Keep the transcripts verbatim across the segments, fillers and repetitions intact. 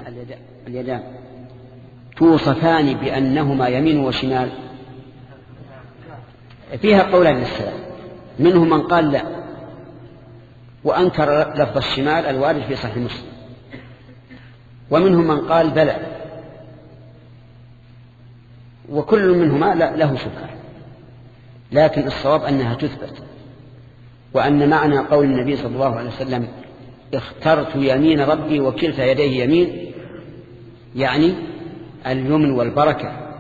اليدان توصفان بأنهما يمين وشمال؟ فيها قولان للسلام، منهم من قال لا وأنكر لفظ الشمال الوارد في صحيح مسلم، ومنهم من قال بلى، وكل منهما له شبهة، لكن الصواب أنها تثبت، وأن معنى قول النبي صلى الله عليه وسلم اخترت يمين ربي وكلتا يديه يمين يعني اليمن والبركة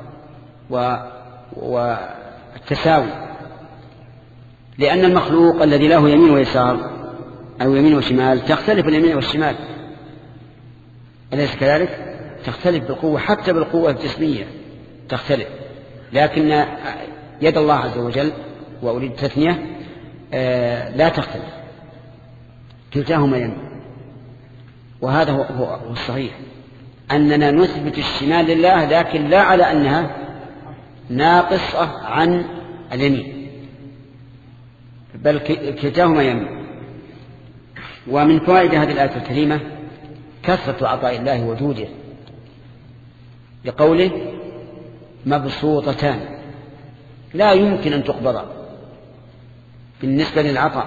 والتساوي، لأن المخلوق الذي له يمين ويسار أو يمين وشمال تختلف اليمين والشمال، أليس كذلك؟ تختلف بالقوة، حتى بالقوة الجسمية تختلف، لكن يد الله عز وجل وأريد التثنية لا تختلف، كلتاهما يمين. وهذا هو الصحيح، أننا نثبت الشمال لله، لكن لا على أنها ناقصة عن اليمين، بل كلتاهما يمين. ومن فوائد هذه الآية الكريمة كثرة عطاء الله وجوده، لقوله مبسوطتان لا يمكن أن تقبضا بالنسبة للعطاء،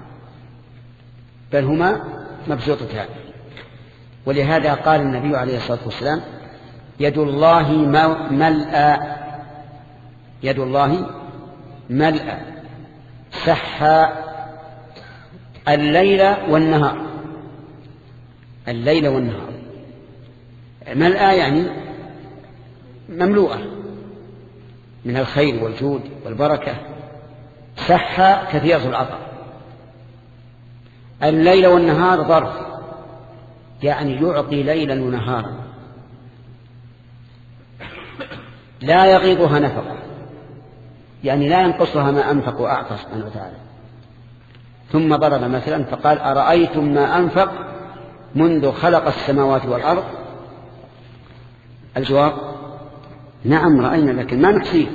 بل هما مبسوطتان. ولهذا قال النبي عليه الصلاة والسلام يد الله ملأى، يد الله ملأى سحى الليل والنهار، الليل والنهار ملأى يعني مملوءة من الخير والجود والبركة، سحى كثيرة العطاء. الليل والنهار ظرف يعني يعطي ليلا ونهارا لا يغيضها نفقة، يعني لا ينقصها ما أنفق وأعطى سبحانه وتعالى. ثم ضرب مثلا فقال أرأيتم ما أنفق منذ خلق السماوات والأرض؟ الجواب نعم رأينا، لكن ما نحصيه،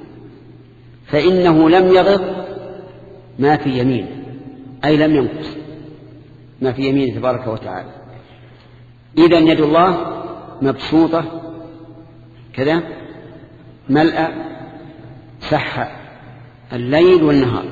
فإنه لم يغض ما في يمينه، أي لم ينقص ما في يمينه تبارك وتعالى. إذن يد الله مبسوطة كذا ملأ سحى الليل والنهار.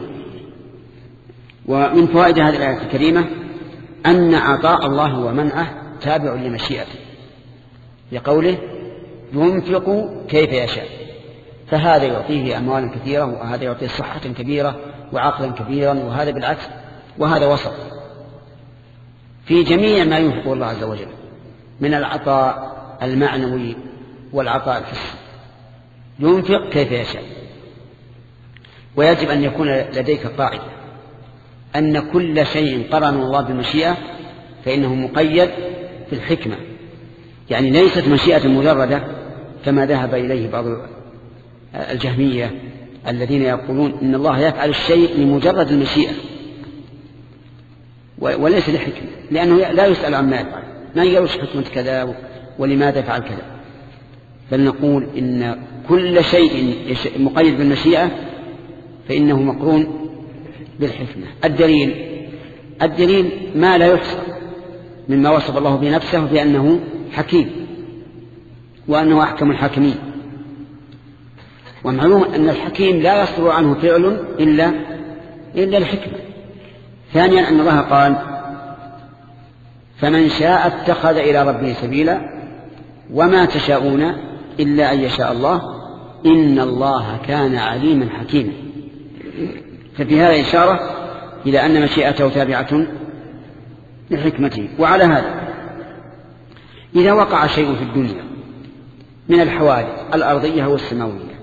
ومن فوائد هذه الآية الكريمة أن عطاء الله ومنعه تابع لمشيئته، لقوله ينفق كيف يشاء، فهذا يعطيه أموالا كثيرة وهذا يعطيه صحة كبيرة وعقلا كبيرا، وهذا بالعكس، وهذا وسط في جميع ما ينفقه الله عز وجل من العطاء المعنوي والعطاء الحسي، ينفق كيف يشاء. ويجب أن يكون لديك قاعدة أن كل شيء قرن الله بالمشيئة فإنه مقيد في الحكمة، يعني ليست مشيئة مجردة كما ذهب إليه بعض الجهمية الذين يقولون إن الله يفعل الشيء لمجرد المشيئة وليس لحكمة، لأنه لا يسأل عما يفعل، ما يقولش حكمة كذا ولماذا فعل كذا، بل نقول إن كل شيء مقيد بالمشيئة فإنه مقرون بالحكمة. الدليل الدليل ما لا يحصى مما وصف الله بنفسه بأنه حكيم وأنه أحكم الحاكمين، ومعلوم أن الحكيم لا يصدر عنه فعل إلا إلا الحكمة. ثانيا أن الله قال فمن شاء اتخذ إلى ربه سبيلا وما تشاءون إلا أن يشاء الله إن الله كان عليما حكيما. ففي هذا إشارة إلى أن مشيئته تابعة لحكمته. وعلى هذا إذا وقع شيء في الدنيا من الحوادث الأرضية والسماوية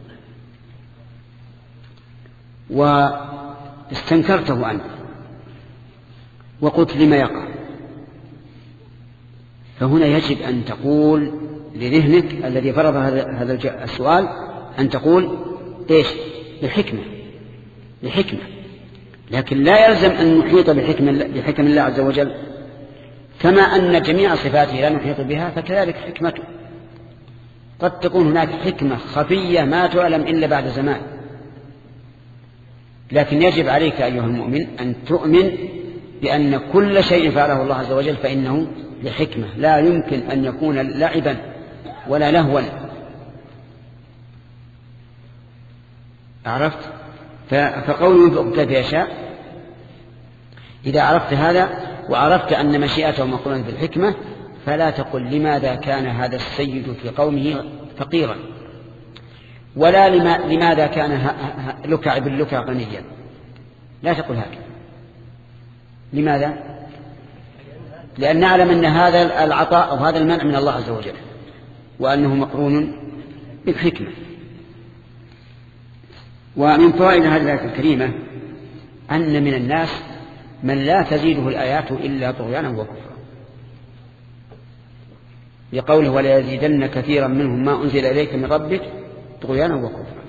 واستنكرته أنت وقلت لما يقع، فهنا يجب أن تقول لذهنك الذي فرض هذا السؤال أن تقول إيش؟ بالحكمة، بحكمة. لكن لا يلزم أن نحيط بحكم الله عز وجل، كما أن جميع صفاته لا نحيط بها فكذلك حكمته. قد تكون هناك حكمة خفية ما تعلم إلا بعد زمان، لكن يجب عليك أيها المؤمن أن تؤمن بأن كل شيء فعله الله عز وجل فإنه لحكمة، لا يمكن أن يكون لعبا ولا لهوا. عرفت؟ فقوله ينفق كيف يشاء، إذا عرفت هذا وعرفت أن مشيئته مقرونة بالحكمة فلا تقل لماذا كان هذا السيد في قومه فقيرا، ولا لماذا كان لكع بن لكع غنيا، لا تقل هكذا. لماذا؟ لأن نعلم أن هذا العطاء أو هذا المنع من الله عز وجل، وأنه مقرون بالحكمة. ومن فوائد هذه الآية الكريمة أن من الناس من لا تزيده الآيات إلا طغيانا وكفرا، لقوله ولا يزيدن كثيرا منهم ما أنزل إليك من ربك طغيانا وكفرا.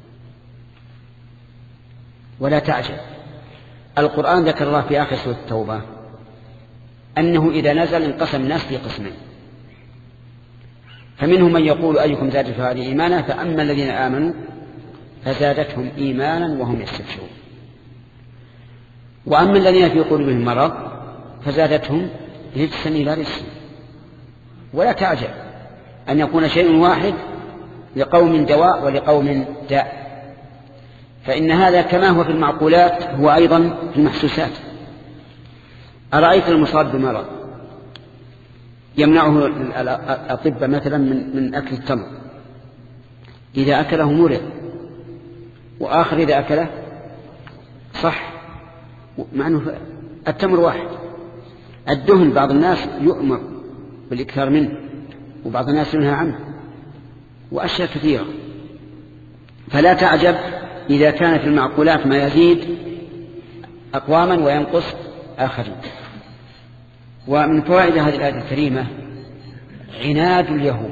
ولا تعجب، القرآن ذكر الله في آخر سورة التوبة أنه إذا نزل انقسم الناس في قسمين، فمنهم من يقول أيكم زادت هذه إيمانا، فأما الذين آمنوا فزادتهم إيمانا وهم يستبشرون، وأما الذين في قلوبهم مرض فزادتهم رجسا إلى رجس. ولا تعجب أن يكون شيء واحد لقوم دواء ولقوم داء، فإن هذا كما هو في المعقولات هو أيضا في المحسوسات. أرأيت المصاب بمرض يمنعه الأطباء مثلا من, من أكل التمر، إذا أكله مرض، وآخر إذا أكله صح، مع أنه التمر واحد. الدهن بعض الناس يؤمر بالإكثار منه وبعض الناس ينهى عنه، وأشياء كثيرة. فلا تعجب إذا كان في المعقولات ما يزيد أقواما وينقص آخرين. ومن فوائد هذه الآية الكريمة عناد اليهود،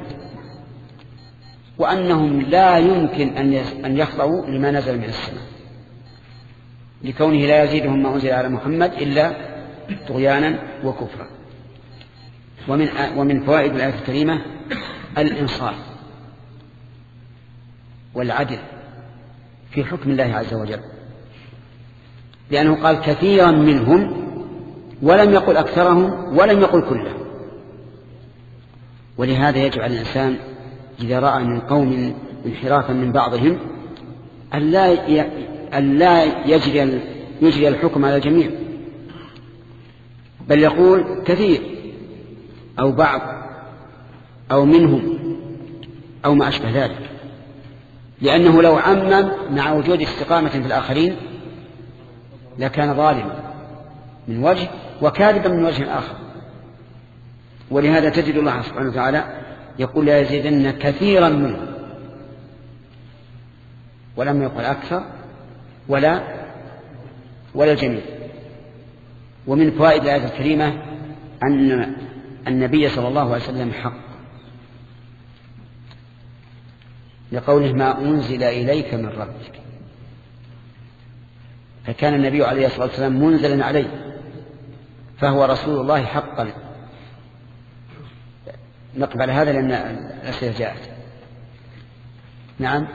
وأنهم لا يمكن أن يخضعوا لما نزل من السماء، لكونه لا يزيدهم ما أنزل على محمد إلا طغيانا وكفرا. ومن ومن فوائد الآية الكريمة الإنصاف والعدل في حكم الله عز وجل، لأنه قال كثيرا منهم ولم يقل أكثرهم ولم يقل كلهم. ولهذا يجب على الإنسان إذا رأى من قوم انحرافا من بعضهم أن لا يجري, يجري الحكم على الجميع، بل يقول كثير أو بعض أو منهم أو ما أشبه ذلك، لأنه لو عمم مع وجود استقامة في الآخرين لكان ظالما من وجه وكاذبا من وجه آخر. ولهذا تجد الله سبحانه وتعالى يقول لا يزيدن كثيرا منهم، ولم يقل أكثر ولا ولا الجميع. ومن فوائد الآية الكريمة أن النبي صلى الله عليه وسلم حق، لقوله ما أنزل إليك من ربك، فكان النبي عليه الصلاة والسلام منزلا عليه، فهو رسول الله حقا. نقبل هذا لأن الأسئلة جاءت. نعم.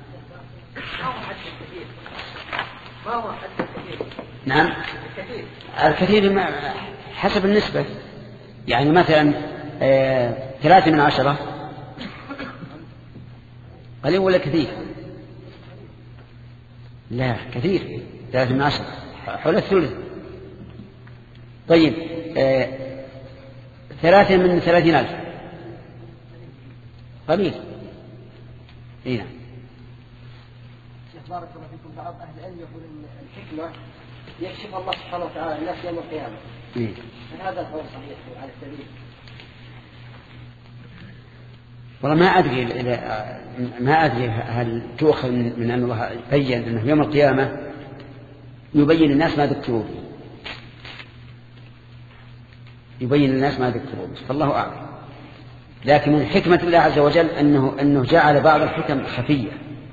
ما هو حد الكثير؟ نعم الكثير الكثير حسب النسبة، يعني مثلا آه ثلاثة من عشرة قليل ولا كثير؟ لا كثير، ثلاثة من عشرة حول الثلث. طيب آه ثلاثة من ثلاثين ألف قليل. إيه نعم. شيخ بارك الله فيكم، بعض أهل العلم يقول إن الحكمة يكشف الله سبحانه وتعالى الناس يوم القيامة. إيه؟ هذا القول صحيح على السبيل؟ والله ما أدري ما أدري هل تؤخذ من أن الله بين أنه يوم القيامة يبين الناس ما ذكروا به، يبين الناس ما ذكروا به، فالله أعلم. لكن من حكمة الله عز وجل أنه أنه جعل بعض الحكم خفية،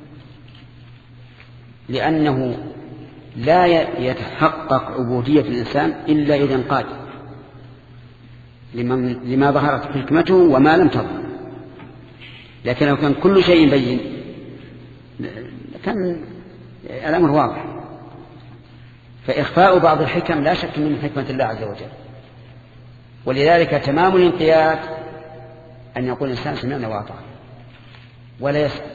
لأنه لا يتحقق عبودية الإنسان إلا إذا انقاد لما ظهرت حكمته وما لم تظهر. لكن لو كان كل شيء بين كان الأمر واضح. فإخفاء بعض الحكم لا شك من حكمة الله عز وجل. ولذلك تمام الانقياد أن يقول الإنسان سمعنا وأطعنا ولا يسأل.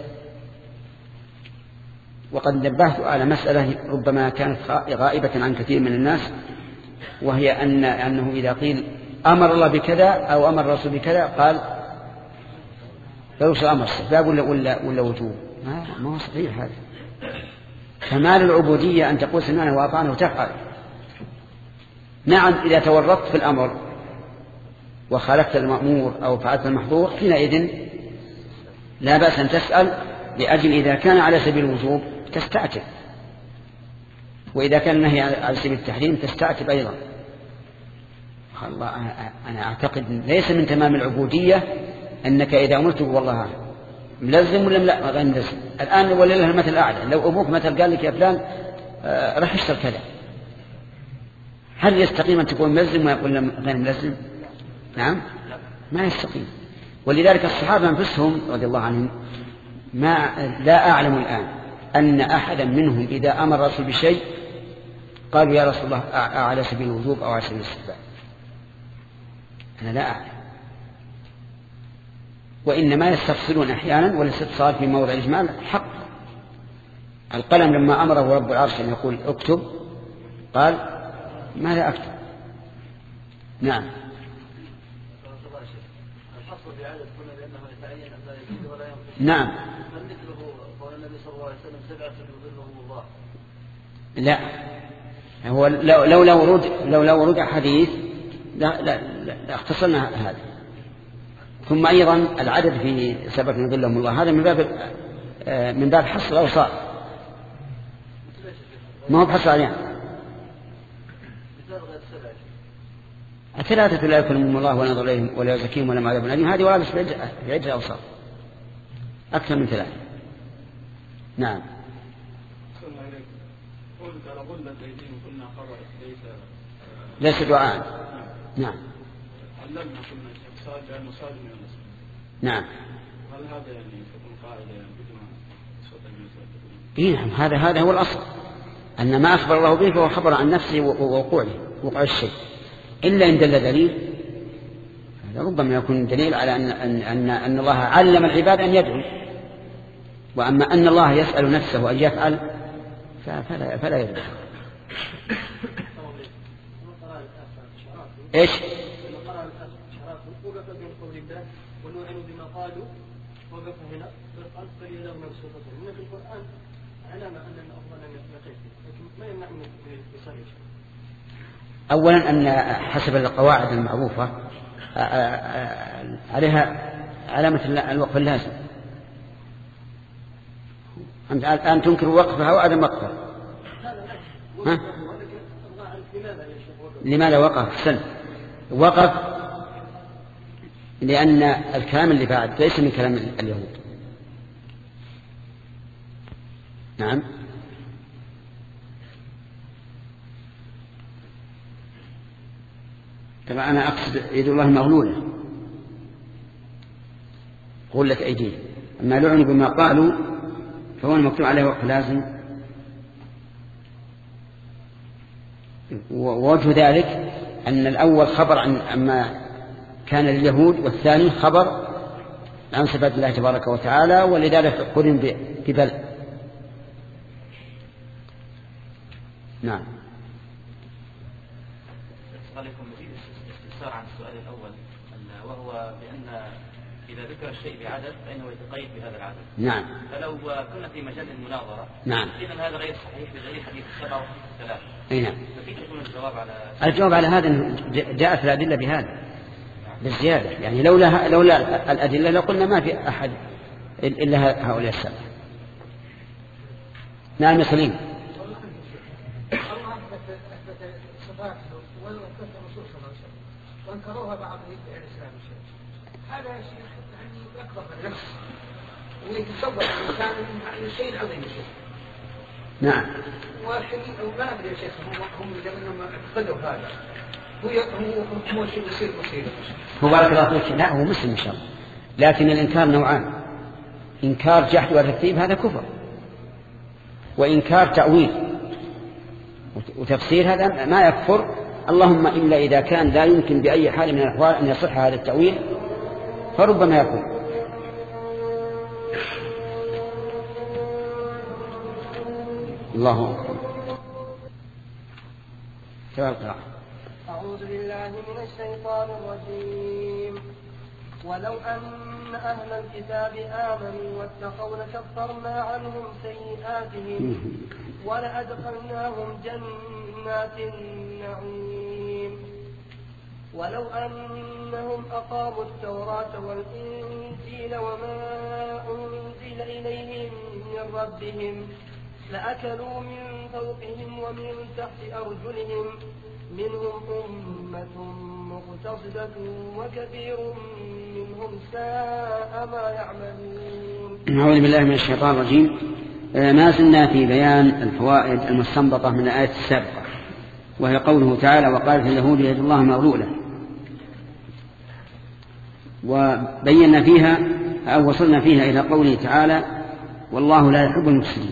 وقد نبهت على مسألة ربما كانت غائبة عن كثير من الناس، وهي أن أنه إذا قيل أمر الله بكذا أو أمر الرسول بكذا قال فيوصل أمر استحباب ولا, ولا, ولا وجوب. ما هو صحيح هذا. كمال العبودية أن تقول سمعنا وأطعنا وتفعل. نعم إذا تورطت في الأمر وخالفت المأمور أو فعلت المحظور حينئذ لا بأس أن تسأل، لأجل إذا كان على سبيل الوجوب تستعتب، وإذا كان النهي على سبيل التحريم تستعتب أيضا. الله أنا أعتقد ليس من تمام العبودية أنك إذا أمرت والله ملزم ولا لا غير ملزم. الآن ولله المثل الأعلى، لو أبوك مثل قال لك يا فلان آه راح اشتر كذا، هل يستقيم أن تكون ملزم ولا غير ملزم؟ نعم ما يستقيم. ولذلك الصحابة أنفسهم رضي الله عنهم ما لا أعلم الآن أن أحدا منهم إذا أمر الرسول بشيء قالوا يا رسول الله على سبيل الوجوب أو على سبيل الاستحباب. أنا لا أعلم. وإنما يستفصلون أحيانا، والاستفصال في موضع الإجمال حق. القلم لما أمره رب العرش أن يقول اكتب قال ما لا أكتب. نعم. نعم. لا هو لو لو لو ورود لو لو ورود حديث لا لا لا اختصرنا هذا. ثم أيضا العدد في سبب يظلهم الله هذا من باب من باب حصر الأوصاف، ما هو بحصر عليها. الثلاثة لا يكلمهم الله ولا ينظر إليهم ولا يزكيهم ولا عذاب أليم، هذه ورد في عدة أوصاف أكثر من ثلاثة. نعم. ليس دعاء. نعم. نعم. هل هذا يعني يكون قاعدة يعني بدون صوت المثل؟ نعم هذا هذا هو الأصل، أن ما أخبر الله به فهو خبر عن نفسه ووقوعه وقوع الشيء، إلا إن دل دليل. هذا ربما يكون دليل على أن أن أن, أن الله علم العباد أن يدعوا، وأما أن الله يسأل نفسه أن يفعل فلا فلا يدعو. إيش؟ ونوعنوا بما قالوا وقف هنا فالقلب فليله مبسوطة هنا في القرآن علامة أن الأفضل أن يقف، لكن ما يمنع من يصلي. أولا أن حسب القواعد المعروفة عليها علامة الوقف اللازم. أنت الآن تنكر وقفها وعدم وقفها. ها؟ لماذا وقف؟ سن وقف لأن الكلام اللي بعد ليس من كلام اليهود. نعم. طبعا أنا أقصد يد الله مغلولة غلت أيديه، أما لعنوا بما قالوا فهو المكتوب عليه وقف لازم. ووجه ذلك أن الأول خبر عن أما كان لليهود، والثاني خبر عن صفات الله تبارك وتعالى، ولذلك قرن ببل. نعم. أسألكم باستفسار عن السؤال الأول، وهو بأن إذا ذكر الشيء بعدد فإنه يتقيد بهذا العدد. نعم. فلو كنا في مجال المناظرة نعم إذن هذا غير صحيح بدليل حديث السبعة وحديث الثلاثة. أي نعم. فكيف يكون الجواب على الجواب على هذا جاءت الأدلة بهذا بالزيادة، يعني لولا لولا الأدلة لقلنا ما في أحد إلا هؤلاء السبعة. نعم يا سليم. وانكروها بعض الإسلام الشيء هذا شيء يعني أكبر من نفس ويتصور الإنسان عن شيء عظيم شيء. نعم. والحين ما أدري يا شيخ هم هم لما اعتقدوا هذا هو هو هو شيء يصير مصيبة. هو بارك الله فيك. لا هو مسلم إن شاء الله، لكن الإنكار نوعان: إنكار جحد وترتيب هذا كفر، وإنكار تأويل وتفسير هذا ما يكفر اللهم إلا إذا كان لا يمكن بأي حال من الأحوال أن يصح هذا التأويل فربما يكون. الله أكبر. أعوذ بالله من الشيطان الرجيم. ولو أن أهل الكتاب آمنوا واتقوا لكفرنا عنهم سيئاتهم ولأدخلناهم جنات النعيم. ولو أنهم أقاموا التوراة والإنجيل وما أنزل إليهم من ربهم لأكلوا من فوقهم ومن تحت أرجلهم منهم أمة مقتصدة وكثير منهم ساء ما يعملون. أعوذ بالله من الشيطان الرجيم. ما زلنا في بيان الفوائد المستنبطة من الآية السابقة، وهي قوله تعالى وقالت اليهود يد الله مغلولة، وبينا فيها أو وصلنا فيها إلى قوله تعالى والله لا يحب المفسدين،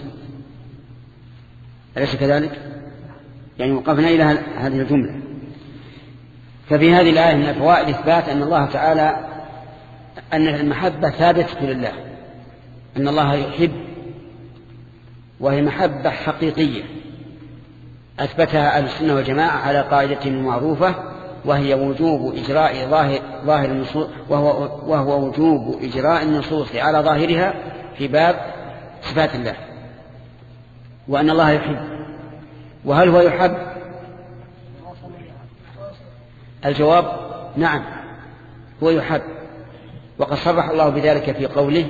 أليس كذلك؟ يعني وقفنا إلى هذه الجملة. ففي هذه الآية من الفوائد إثبات أن الله تعالى أن المحبة ثابتة لله، أن الله يحب، وهي محبة حقيقية أثبتها أهل السنة والجماعة على قاعدة معروفة، وهي وجوب إجراء ظاهر, ظاهر النصوص وهو, وهو وجوب إجراء النصوص على ظاهرها في باب صفات الله، وأن الله يحب. وهل هو يحب؟ الجواب نعم، هو يحب، وقد صرح الله بذلك في قوله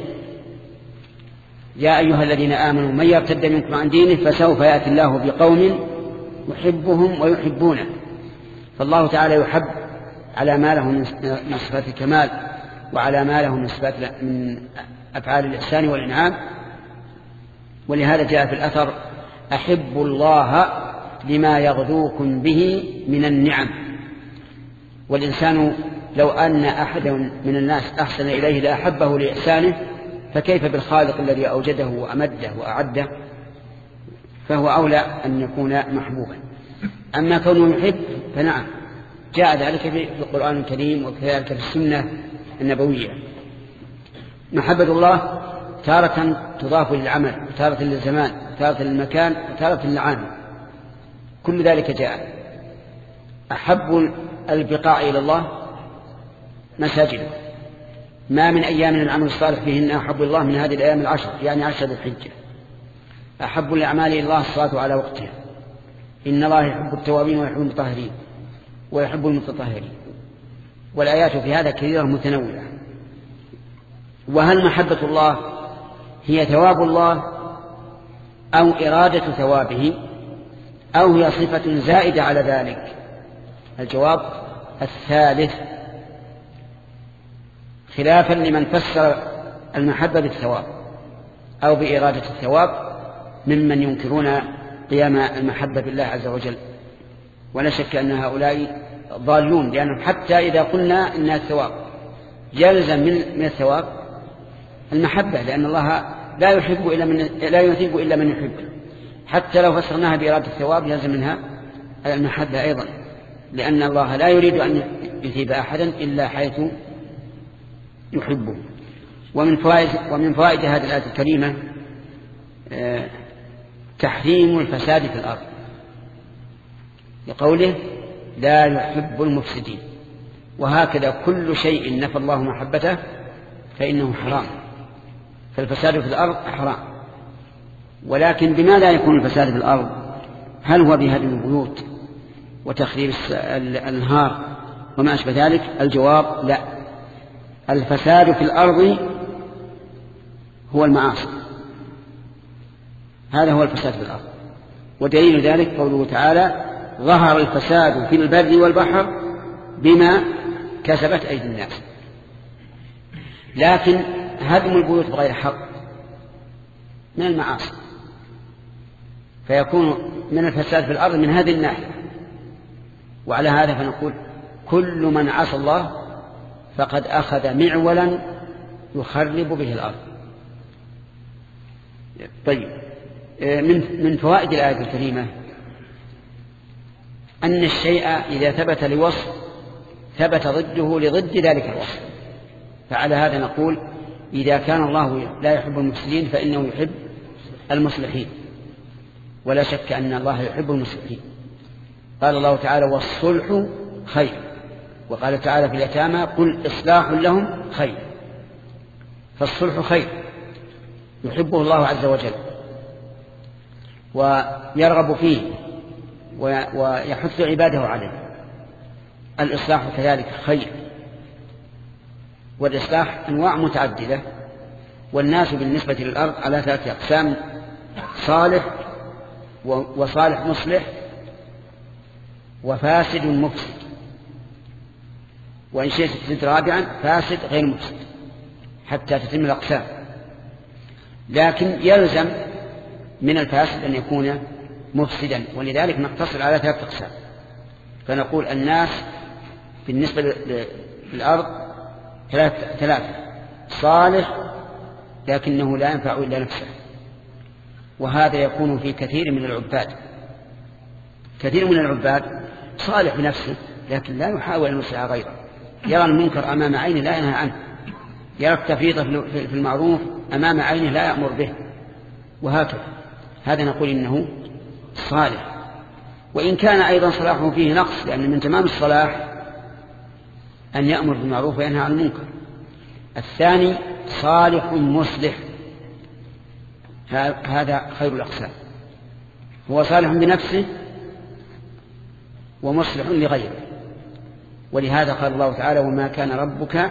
يا أيها الذين آمنوا من يرتد منكم عن دينه فسوف يأتي الله بقوم يحبهم ويحبونه. فالله تعالى يحب على ما له من صفات الكمال، وعلى ما له من صفات من أفعال الإحسان والإنعام. ولهذا جاء في الأثر أحب الله لما يغذوكم به من النعم. والإنسان لو أن أحد من الناس أحسن إليه لأحبه لإحسانه، فكيف بالخالق الذي أوجده وأمده وأعده؟ فهو أولى أن يكون محبوبا. أما كونه يحب فنعم، جاء ذلك في القرآن الكريم وكذلك في السنة النبوية. محبة الله تارة تضاف للعمل، وتارة للزمان، وتارة للمكان، وتارة للعامل، كل ذلك جاء. أحب البقاع إلى الله مساجد، ما من أيام العمل الصالح فيهن أحب الله من هذه الأيام العشر، يعني عشر الحجة. أحب الأعمال إلى الله الصلاة على وقتها، إن الله يحب التوابين ويحب المطهرين ويحب المتطهرين. والآيات في هذا كثيرة متنوعة. وهل محبة الله هي ثواب الله أو إرادة ثوابه أو هي صفة زائدة على ذلك؟ الجواب الثالث، خلافا لمن فسر المحبة بالثواب أو بإرادة الثواب ممن ينكرون قيام المحبة بالله عز وجل. ولا شك أن هؤلاء ضالون، لأنهم حتى إذا قلنا إن الثواب يلزم من الثواب المحبة، لأن الله لا يحب إلا من لا يثيب إلا من يحب. حتى لو فسرناها بإرادة الثواب يلزم منها المحبة أيضا، لأن الله لا يريد أن يثيب أحدا إلا حيث يحبه. ومن فوائد ومن فوائد هذه الآية الكريمة تحريم الفساد في الأرض، لقوله لا يحب المفسدين. وهكذا كل شيء نفى الله محبته فإنه حرام، فالفساد في الأرض حرام. ولكن بماذا يكون الفساد في الأرض؟ هل هو بهدم البيوت وتخريب الأنهار وما أشبه ذلك؟ الجواب لا، الفساد في الأرض هو المعاصي، هذا هو الفساد في الأرض. ودليل ذلك قوله تعالى ظهر الفساد في البر والبحر بما كسبت أيدي الناس. لكن هدم البيوت بغير حق من المعاصي، فيكون من الفساد في الأرض من هذه الناحية. وعلى هذا فنقول كل من عصى الله فقد أخذ معولا يخرب به الأرض. طيب، من من فوائد الآية الكريمة أن الشيء إذا ثبت لوصف ثبت ضده لضد ذلك الوصف. فعلى هذا نقول إذا كان الله لا يحب المفسدين فإنه يحب المصلحين، ولا شك أن الله يحب المصلحين. قال الله تعالى والصلح خير، وقال تعالى في اليتامى قل إصلاح لهم خير. فالصلح خير يحبه الله عز وجل ويرغب فيه ويحث عباده عليه. الإصلاح كذلك خير، والإصلاح أنواع متعددة، والناس بالنسبة للأرض على ثلاثة أقسام: صالح وصالح مصلح وفاسد مفسد، وإن شئت تزيد رابعا فاسد غير مفسد حتى تتم الأقسام. لكن يلزم من الفاسد أن يكون مفسدا، ولذلك نقتصر على ثلاثة أقسام. فنقول الناس بالنسبة للأرض ثلاثة: صالح لكنه لا ينفع إلا نفسه، وهذا يكون في كثير من العباد. كثير من العباد صالح بنفسه لكن لا يحاول أن يصلح غيره، يرى المنكر أمام عينه لا ينهى عنه، يرى التفريط في المعروف أمام عينه لا يأمر به، وهكذا. هذا نقول إنه صالح، وإن كان أيضا صلاحه فيه نقص، لأن من تمام الصلاح أن يأمر بالمعروف وينهى عن المنكر. الثاني صالح مصلح، هذا خير الأقسام، هو صالح بنفسه ومصلح لغيره. ولهذا قال الله تعالى وما كان ربك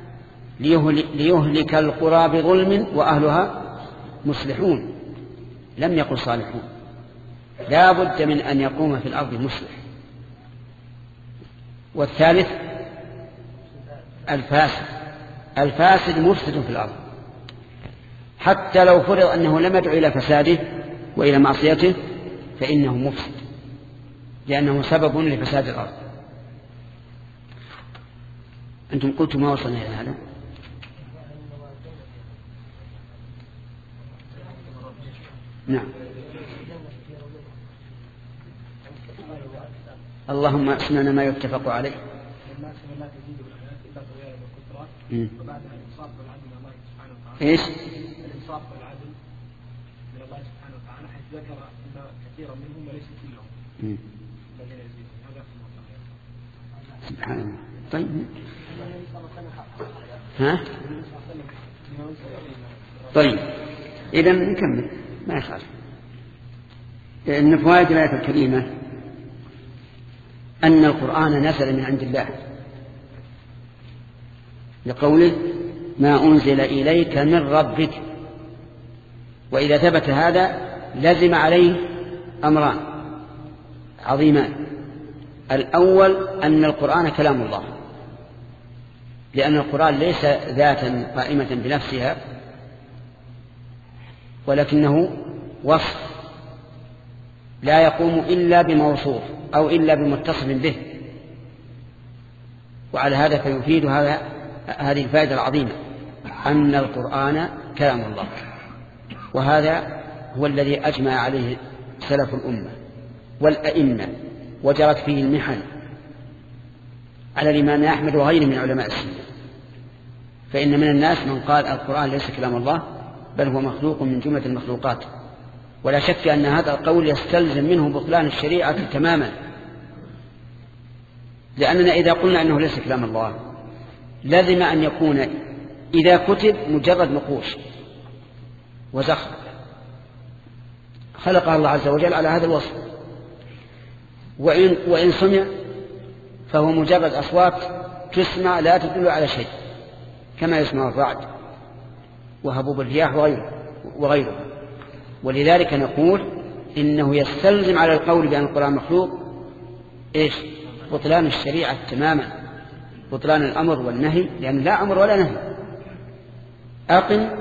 ليهلك القرى بظلم وأهلها مصلحون، لم يقل صالحون. لا بد من أن يقوم في الأرض مصلح. والثالث الفاسد، الفاسد مفسد في الأرض، حتى لو فرض أنه لم يدعو إلى فساده وإلى معصيته فإنه مفسد، لأنه سبب لفساد الأرض. أنتم قلتم ما وصلنا إلى هذا؟ نعم. اللهم أسمعنا ما يتفق عليه. ايش؟ الانصاف والعدل من الله سبحانه وتعالى، حيث ذكر ان كثيرا منهم وليس كلهم الذين يزيدون. هذا سبحان الله. طيب ها؟ طيب إذا نكمل ما يخالف. إن فوائد الآية الكريمة أن القرآن نزل من عند الله، لقوله ما أنزل إليك من ربك. وإذا ثبت هذا لزم عليه أمران عظيمان: الأول أن القرآن كلام الله، لأن القرآن ليس ذاتا قائمة بنفسها، ولكنه وصف لا يقوم إلا بموصوف أو إلا بمتصف به. وعلى هذا فيفيد هذا هذه الفائدة العظيمة أن القرآن كلام الله. وهذا هو الذي أجمع عليه سلف الأمة والأئمة، وجرت فيه المحن على الإمام أحمد وغيره من علماء السنة. فإن من الناس من قال القرآن ليس كلام الله بل هو مخلوق من جملة المخلوقات، ولا شك أن هذا القول يستلزم منه بطلان الشريعة تماما، لأننا إذا قلنا أنه ليس كلام الله لازم أن يكون إذا كتب مجرد نقوش وزخرف خلقها الله عز وجل على هذا الوصف، وإن, وإن سمع فهو مجرد أصوات تسمع لا تدل على شيء، كما يسمع الرعد وهبوب الرياح وغيره, وغيره. ولذلك نقول إنه يستلزم على القول بأن القرآن مخلوق إيش؟ بطلان الشريعة تماما، بطلان الأمر والنهي، لأن لا أمر ولا نهي. أقم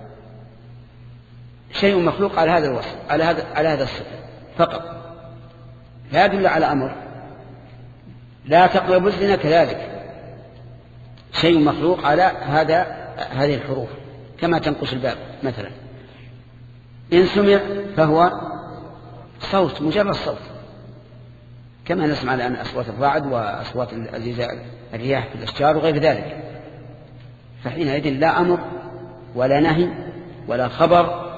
شيء مخلوق على هذا الوصف، على هذا على هذا الصفة فقط، لا يدل على أمر. لا تقربوا الزنا كذلك شيء مخلوق على هذا هذه الحروف، كما تنقش الباب مثلا. إن سمع فهو صوت، مجرد صوت، كما نسمع الآن أصوات الرعد وأصوات الرياح في الأشجار وغير ذلك. فحينئذ لا أمر ولا نهي ولا خبر،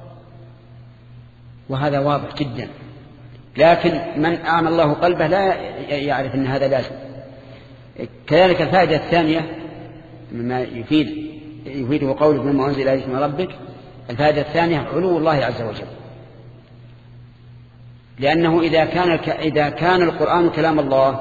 وهذا واضح جدا. لكن من أعمى الله قلبه لا يعرف أن هذا لازم. كذلك الفائدة الثانية مما يفيد يفيده قوله مما أنزل إليك من ربك، الفائدة الثانية علو الله عز وجل، لأنه إذا كان إذا كان القرآن كلام الله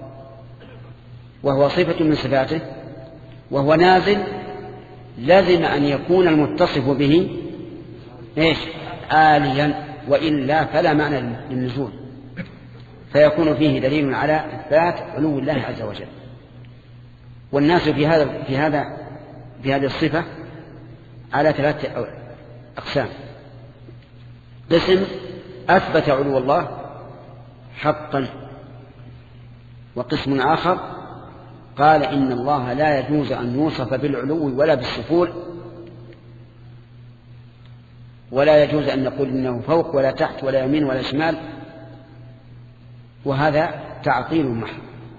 وهو صفة من صفاته وهو نازل، لازم أن يكون المتصف به إيش؟ عاليا، وإلا فلا معنى للنزول، فيكون فيه دليل على إثبات علو الله عز وجل. والناس في هذا في هذا في هذه الصفة على ثلاثة أقسام: قسم أثبت علو الله حقا، وقسم آخر قال إن الله لا يجوز أن يوصف بالعلو ولا بالسفول، ولا يجوز أن نقول إنه فوق ولا تحت ولا يمين ولا شمال، وهذا تعطيل محض.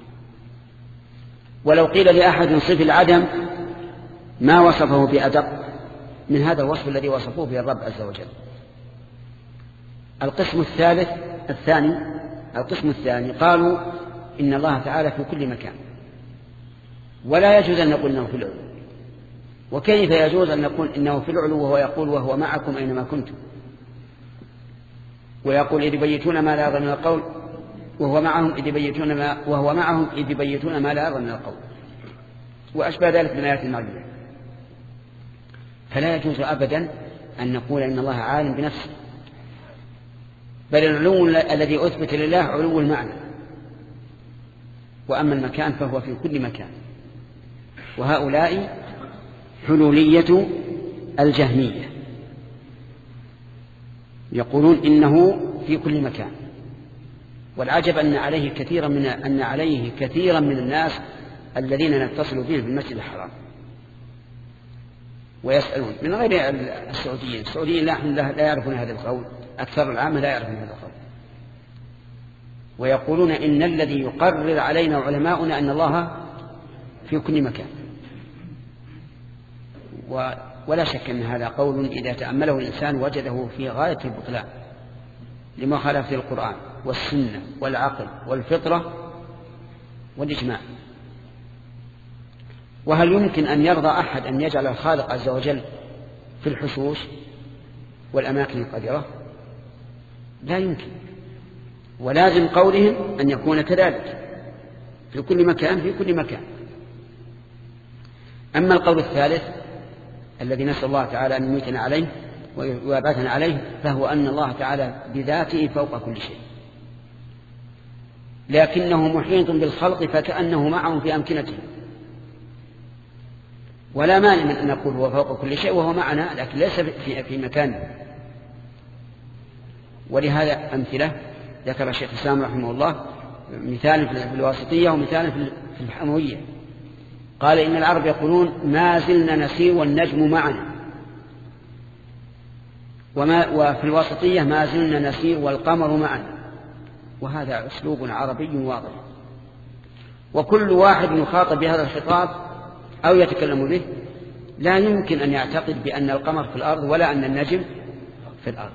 ولو قيل لأحد صف العدم ما وصفه بأدق من هذا الوصف الذي وصفوه به الرب عز وجل. القسم الثالث الثاني القسم الثاني قالوا إن الله تعالى في كل مكان، ولا يجوز أن نقول إنه في العلو. وكيف يجوز أن نقول إنه في العلو وهو يقول وهو معكم أينما كنتم، ويقول إذ يبيتون ما لا يرضى من القول وهو معهم إذ يبيتون ما وهو معهم إذ يبيتون ما لا يرضى من القول، وأشبه ذلك من آيات المريم. فلا يجوز أبدا أن نقول إن الله عالم بنفسه، بل العلو الذي أثبت لله علو المعنى، وأما المكان فهو في كل مكان. وهؤلاء حلولية الجهمية يقولون إنه في كل مكان. والعجب أن عليه كثيرا من أن عليه كثيرا من الناس الذين نتصل بهم في المسجد الحرام ويسألون من غير السعوديين. السعوديين لا يعرفون هذا القول، أكثر العامة لا يعرفون هذا القول، ويقولون إن الذي يقرر علينا علماؤنا أن الله في كل مكان. ولا شك أن هذا قول إذا تأمله الإنسان وجده في غاية البطلان لمخالفة القرآن والسنة والعقل والفطرة والإجماع. وهل يمكن أن يرضى أحد أن يجعل الخالق عز وجل في الحشوش والأماكن القذرة؟ لا يمكن. ولازم قولهم أن يكون كذلك في كل مكان في كل مكان. أما القول الثالث الذي نسأل الله تعالى أن يميتنا عليه ويبعثنا عليه، فهو أن الله تعالى بذاته فوق كل شيء، لكنه محيط بالخلق فكأنه معهم في أمكنتهم. ولا مانع من أن نقول هو فوق كل شيء وهو معنا، لكن ليس في مكانه. ولهذا أمثلة ذكر الشيخ الإسلام رحمه الله، مثال في الواسطية ومثال في الحموية. قال إن العرب يقولون ما زلنا نسير والنجم معنا، وما وفي الواسطية ما زلنا نسير والقمر معنا. وهذا أسلوب عربي واضح، وكل واحد يخاطب بهذا الخطاب أو يتكلم به لا يمكن أن يعتقد بأن القمر في الأرض ولا أن النجم في الأرض.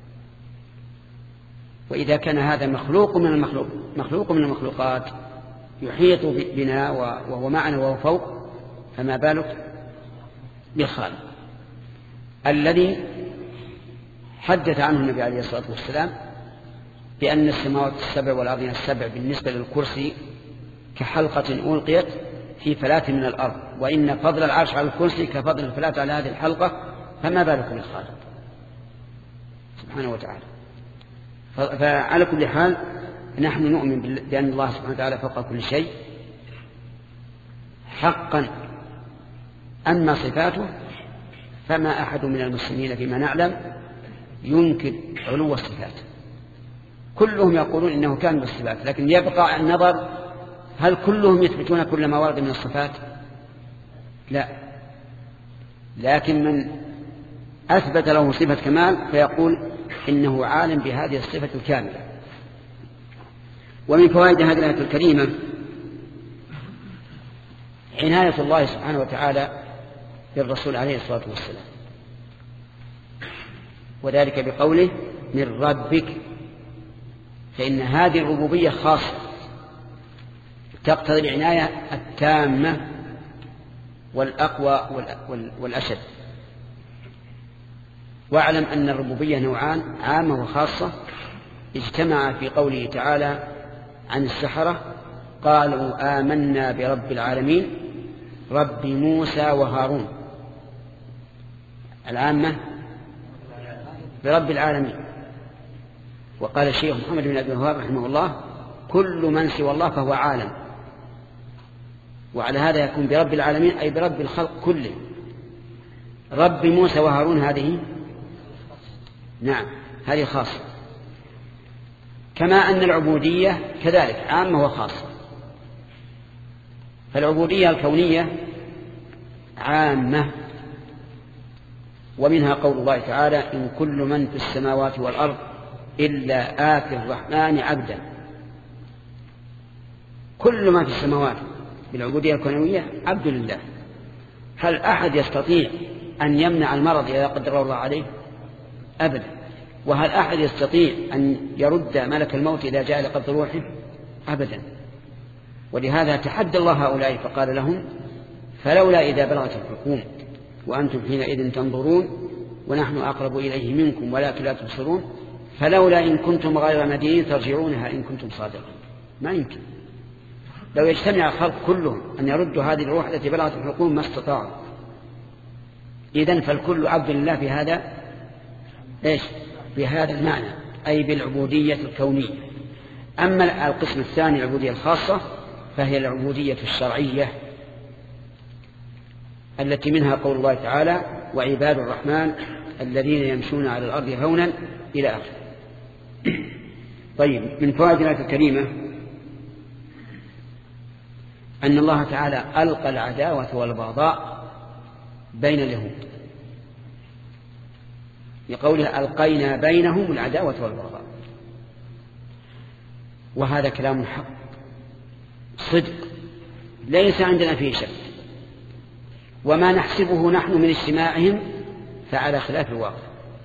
وإذا كان هذا مخلوق من المخلوق مخلوق من المخلوقات يحيط بنا وهو معنا وهو فوق، فما بالك بالخالق الذي حدث عنه النبي عليه الصلاة والسلام بأن السماوات السبع والأرضين السبع بالنسبة للكرسي كحلقة ألقيت في فلاة من الأرض، وإن فضل العرش على الكرسي كفضل الفلاة على هذه الحلقة، فما بالك بالخالق سبحانه وتعالى. فعلى كل حال نحن نؤمن بأن الله سبحانه وتعالى فوق كل شيء حقا. أما صفاته فما أحد من المسلمين فيما نعلم ينكر علو الصفات، كلهم يقولون إنه كان بالصفات، لكن يبقى النظر هل كلهم يثبتون كل ما ورد من الصفات؟ لا، لكن من أثبت له صفة كمال فيقول إنه عالم بهذه الصفة الكاملة. ومن فوائد هذه الآية الكريمة عناية الله سبحانه وتعالى بالرسول عليه الصلاة والسلام، وذلك بقوله من ربك، فإن هذه الربوبية خاصة تقتضي العناية التامة والأقوى والأشد. واعلم أن الربوبية نوعان، عامة وخاصة، اجتمع في قوله تعالى عن السحرة قالوا آمنا برب العالمين رب موسى وهارون. العامة برب العالمين. وقال الشيخ محمد بن عبد الوهاب رحمه الله كل من سوى الله فهو عالم، وعلى هذا يكون برب العالمين أي برب الخلق كله. رب موسى وهارون هذه نعم هذه خاصة، كما أن العبودية كذلك عامة وخاصة. فالعبودية الكونية عامة، ومنها قول الله تعالى إن كل من في السماوات والأرض إلا آتي الرحمن عبدا. كل ما في السماوات بالعبودية الكونية عبد لله. هل أحد يستطيع أن يمنع المرض إذا قدر الله عليه؟ أبدا. وهل أحد يستطيع أن يرد ملك الموت إذا جاء لقبض روحه؟ أبدا. ولهذا تحدى الله هؤلاء فقال لهم فلولا إذا بلغت الحلقوم وأنتم حينئذ تنظرون ونحن أقرب إليه منكم ولكن لا تبصرون فلولا إن كنتم غير مدينين ترجعونها إن كنتم صادقين. ما يمكن. لو يجتمع الخلق كلهم أن يردوا هذه الروح التي بلغت الحلقوم ما استطاعوا. إذن فالكل عبد لله في هذا إيش؟ بهذا المعنى أي بالعبودية الكونية. أما القسم الثاني العبودية الخاصة فهي العبودية الشرعية التي منها قول الله تعالى وعباد الرحمن الذين يمشون على الأرض هونا إلى آخره. طيب، من فوائد الآية الكريمة أن الله تعالى ألقى العداوة والبغضاء بين اليهود، لقوله ألقينا بينهم العداوة والبغضاء، وهذا كلام حق صدق ليس عندنا فيه شك، وما نحسبه نحن من اجتماعهم فعلى خلاف الواقع.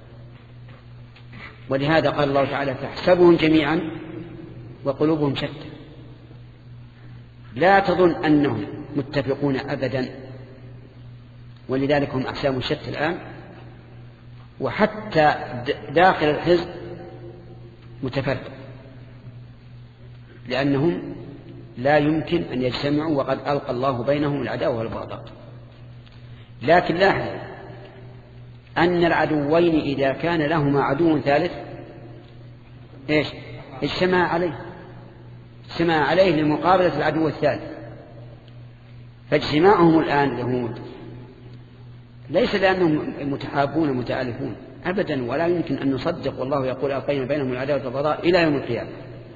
ولهذا قال الله تعالى تحسبهم جميعا وقلوبهم شتى. لا تظن أنهم متفقون أبدا، ولذلك هم أحساب شتى الآن، وحتى داخل الحزب متفرق، لأنهم لا يمكن أن يجتمعوا وقد ألقى الله بينهم العداوة والبغضاء. لكن لاحظ أن العدوين إذا كان لهما عدو ثالث إيش؟ اجتمع عليه اجتمع عليه لمقابلة العدو الثالث. فاجتماعهم الآن اليهود ليس لأنهم متحابون متآلفون أبدا، ولا يمكن أن نصدق والله يقول ألقينا بينهم العداوة والبغضاء إلى يوم القيامة،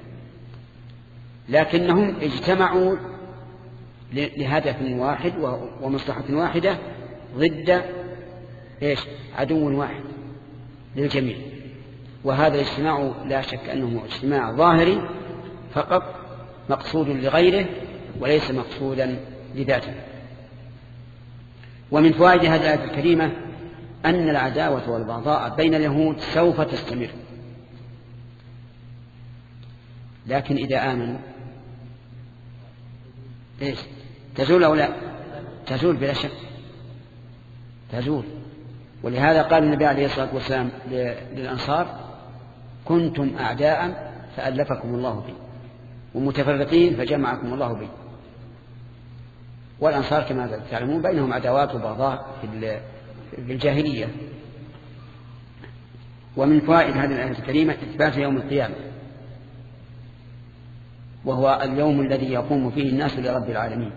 لكنهم اجتمعوا لهدف واحد ومصلحة واحدة ضد إيش؟ عدو واحد للجميع. وهذا الاجتماع لا شك أنه اجتماع ظاهري فقط مقصود لغيره وليس مقصودا لذاته. ومن فوائد هذه الآية الكريمة أن العداوة والبغضاء بين اليهود سوف تستمر، لكن إذا آمنوا إيش؟ تزول أو لا؟ تزول بلا شك تزول. ولهذا قال النبي عليه الصلاة والسلام للأنصار كنتم أعداء فألفكم الله بي ومتفرقين فجمعكم الله بي. والأنصار كما تعلمون بينهم عداوات وبغضاء في الجاهلية. ومن فوائد هذه الآية الكريمة إثبات يوم القيامة، وهو اليوم الذي يقوم فيه الناس لرب العالمين،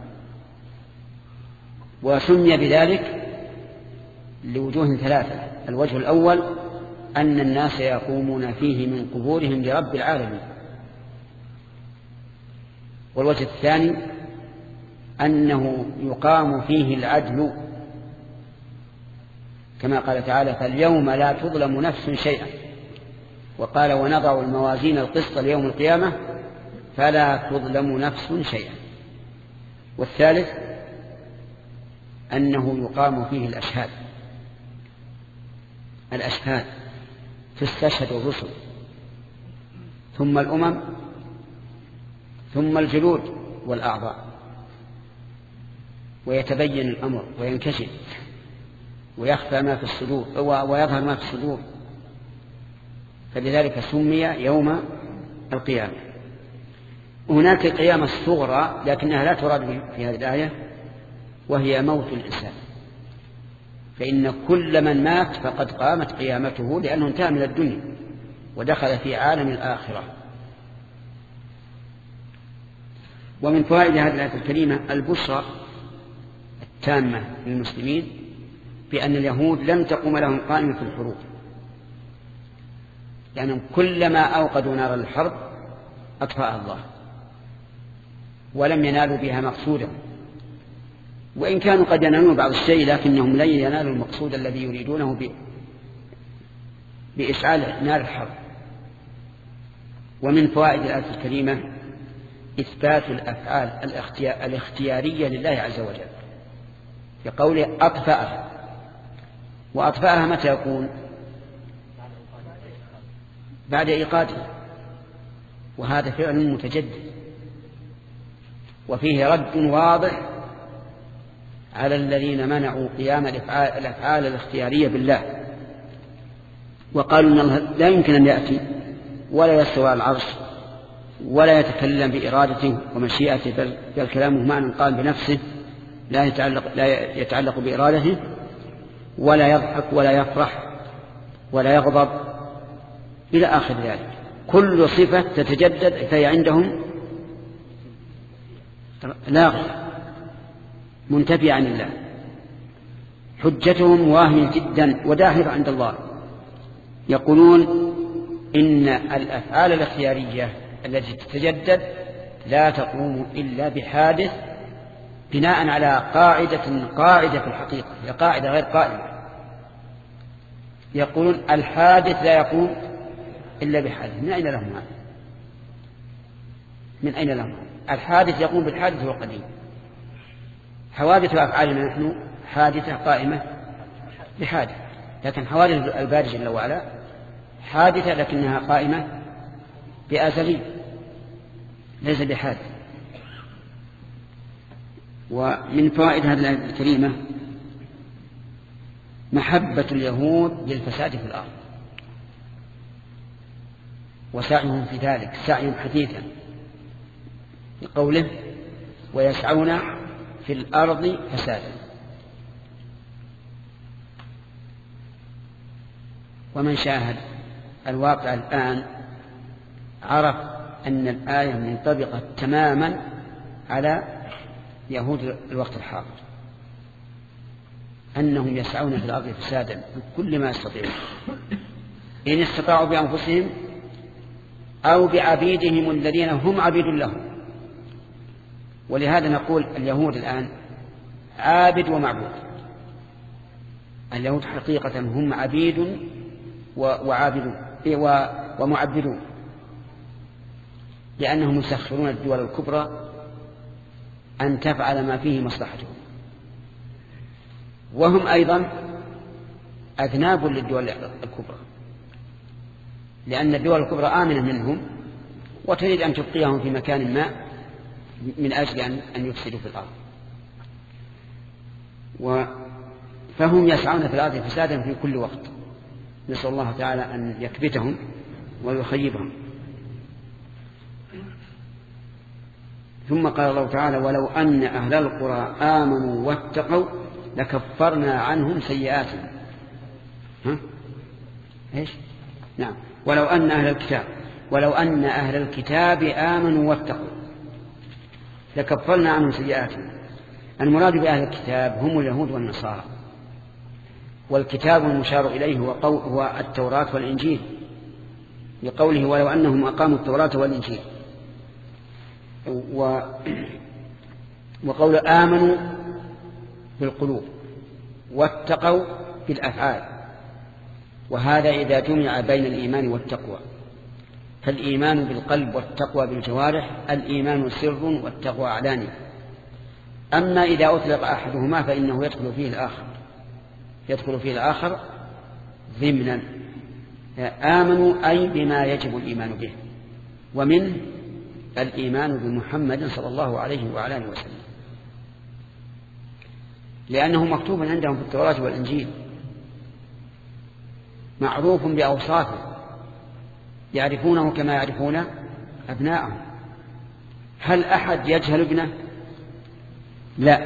وسمي بذلك لوجوه ثلاثة. الوجه الأول أن الناس يقومون فيه من قبورهم لرب العالمين، والوجه الثاني أنه يقام فيه العدل كما قال تعالى فاليوم لا تظلم نفس شيئا، وقال ونضع الموازين القسط ليوم القيامة فلا تظلم نفس شيئا. والثالث أنه يقام فيه الأشهاد الأشهاد تستشهد الرسل ثم الأمم ثم الجلود والأعضاء، ويتبين الأمر وينكشف ويخفى ما في الصدور ويظهر ما في الصدور، فلذلك سمي يوم القيامة. هناك القيامة الصغرى لكنها لا تراد في هذه الآية، وهي موت الإنسان، فإن كل من مات فقد قامت قيامته، لأنه انتهى من الدنيا ودخل في عالم الآخرة. ومن فوائد هذه الآية الكريمة البشرى التامة للمسلمين بأن اليهود لم تقوم لهم قائمة في الحروب، لأنهم كلما أوقدوا نار الحرب أطفأها الله ولم ينالوا بها مقصودا، وإن كانوا قد ينالون بعض الشيء لكنهم لن ينالوا المقصود الذي يريدونه بإشعال نار الحرب. ومن فوائد الآية الكريمة إثبات الأفعال الاختيارية لله عز وجل، بقوله أطفأها. وأطفأها متى يكون؟ بعد إيقادها، وهذا فعل متجدد، وفيه رد واضح على الذين منعوا قيام الأفعال الاختيارية بالله، وقالوا إن الله لا يمكن أن يأتي ولا يستوى على العرش ولا يتكلم بإرادته ومشيئته، بل, بل كلامه معنى قال بنفسه لا يتعلق, لا يتعلق بإرادته، ولا يضحك ولا يفرح ولا يغضب إلى آخر ذلك. كل صفة تتجدد فهي عندهم لاغية منتفية عن الله. حجتهم واهية جدا وداحضة عند الله. يقولون إن الأفعال الاختيارية التي تتجدد لا تقوم إلا بحادث بناء على قاعدة قاعدة في الحقيقة، هي قاعدة غير قائمة. يقولون الحادث لا يقوم إلا بحادث. من أين لهم هذا؟ من أين لهم؟ الحادث يقوم بالحادث والقديم. حوادث أفعالنا نحن حادثة قائمة بحادث، لكن حوادث الباري جل وعلا حادثة لكنها قائمة بأزلي ليس بحادث. ومن فوائد هذه الآية الكريمة محبة اليهود للفساد في الأرض وسعيهم في ذلك سعيهم حثيثا، لقوله ويسعون في الأرض فسادا. ومن شاهد الواقع الآن عرف أن الآية منطبقة تماما على يهود الوقت الحاضر، أنهم يسعون في الأرض فسادا بكل ما يستطيعون، إن استطاعوا بأنفسهم أو بعبيدهم الذين هم عبيد لهم. ولهذا نقول اليهود الآن عابد ومعبود. اليهود حقيقة هم عبيد وعابدون ومعبدون، لأنهم يسخرون الدول الكبرى أن تفعل ما فيه مصلحتهم، وهم أيضا أذناب للدول الكبرى، لأن الدول الكبرى آمنة منهم وتريد أن تبقيهم في مكان ما من أجل أن يفسدوا في الأرض. فهم يسعون في الأرض فسادا في كل وقت. نسأل الله تعالى أن يكبتهم ويخيبهم. ثم قال الله تعالى ولو أن أهل القرى آمنوا واتقوا لكفرنا عنهم سيئاتهم. ها؟ إيش؟ نعم. ولو أن أهل الكتاب ولو أن أهل الكتاب آمنوا واتقوا لكفرنا عنهم سيئاتهم. المراد بأهل الكتاب هم اليهود والنصارى، والكتاب المشار إليه هو التوراة والإنجيل، لقوله ولو أنهم أقاموا التوراة والإنجيل. و... وقول آمنوا بالقلوب واتقوا بالأفعال، وهذا إذا جمع بين الإيمان والتقوى. فالإيمان بالقلب والتقوى بالجوارح الإيمان سر والتقوى علاني. أما إذا أطلق أحدهما فإنه يدخل فيه الآخر يدخل فيه الآخر ضمنا. آمنوا أي بما يجب الإيمان به، ومن الإيمان بمحمد صلى الله عليه وعلى آله وسلم، لأنه مكتوب عندهم في التوراة والإنجيل، معروف بأوصافه، يعرفونه كما يعرفون أبناءهم. هل أحد يجهل ابنه؟ لا.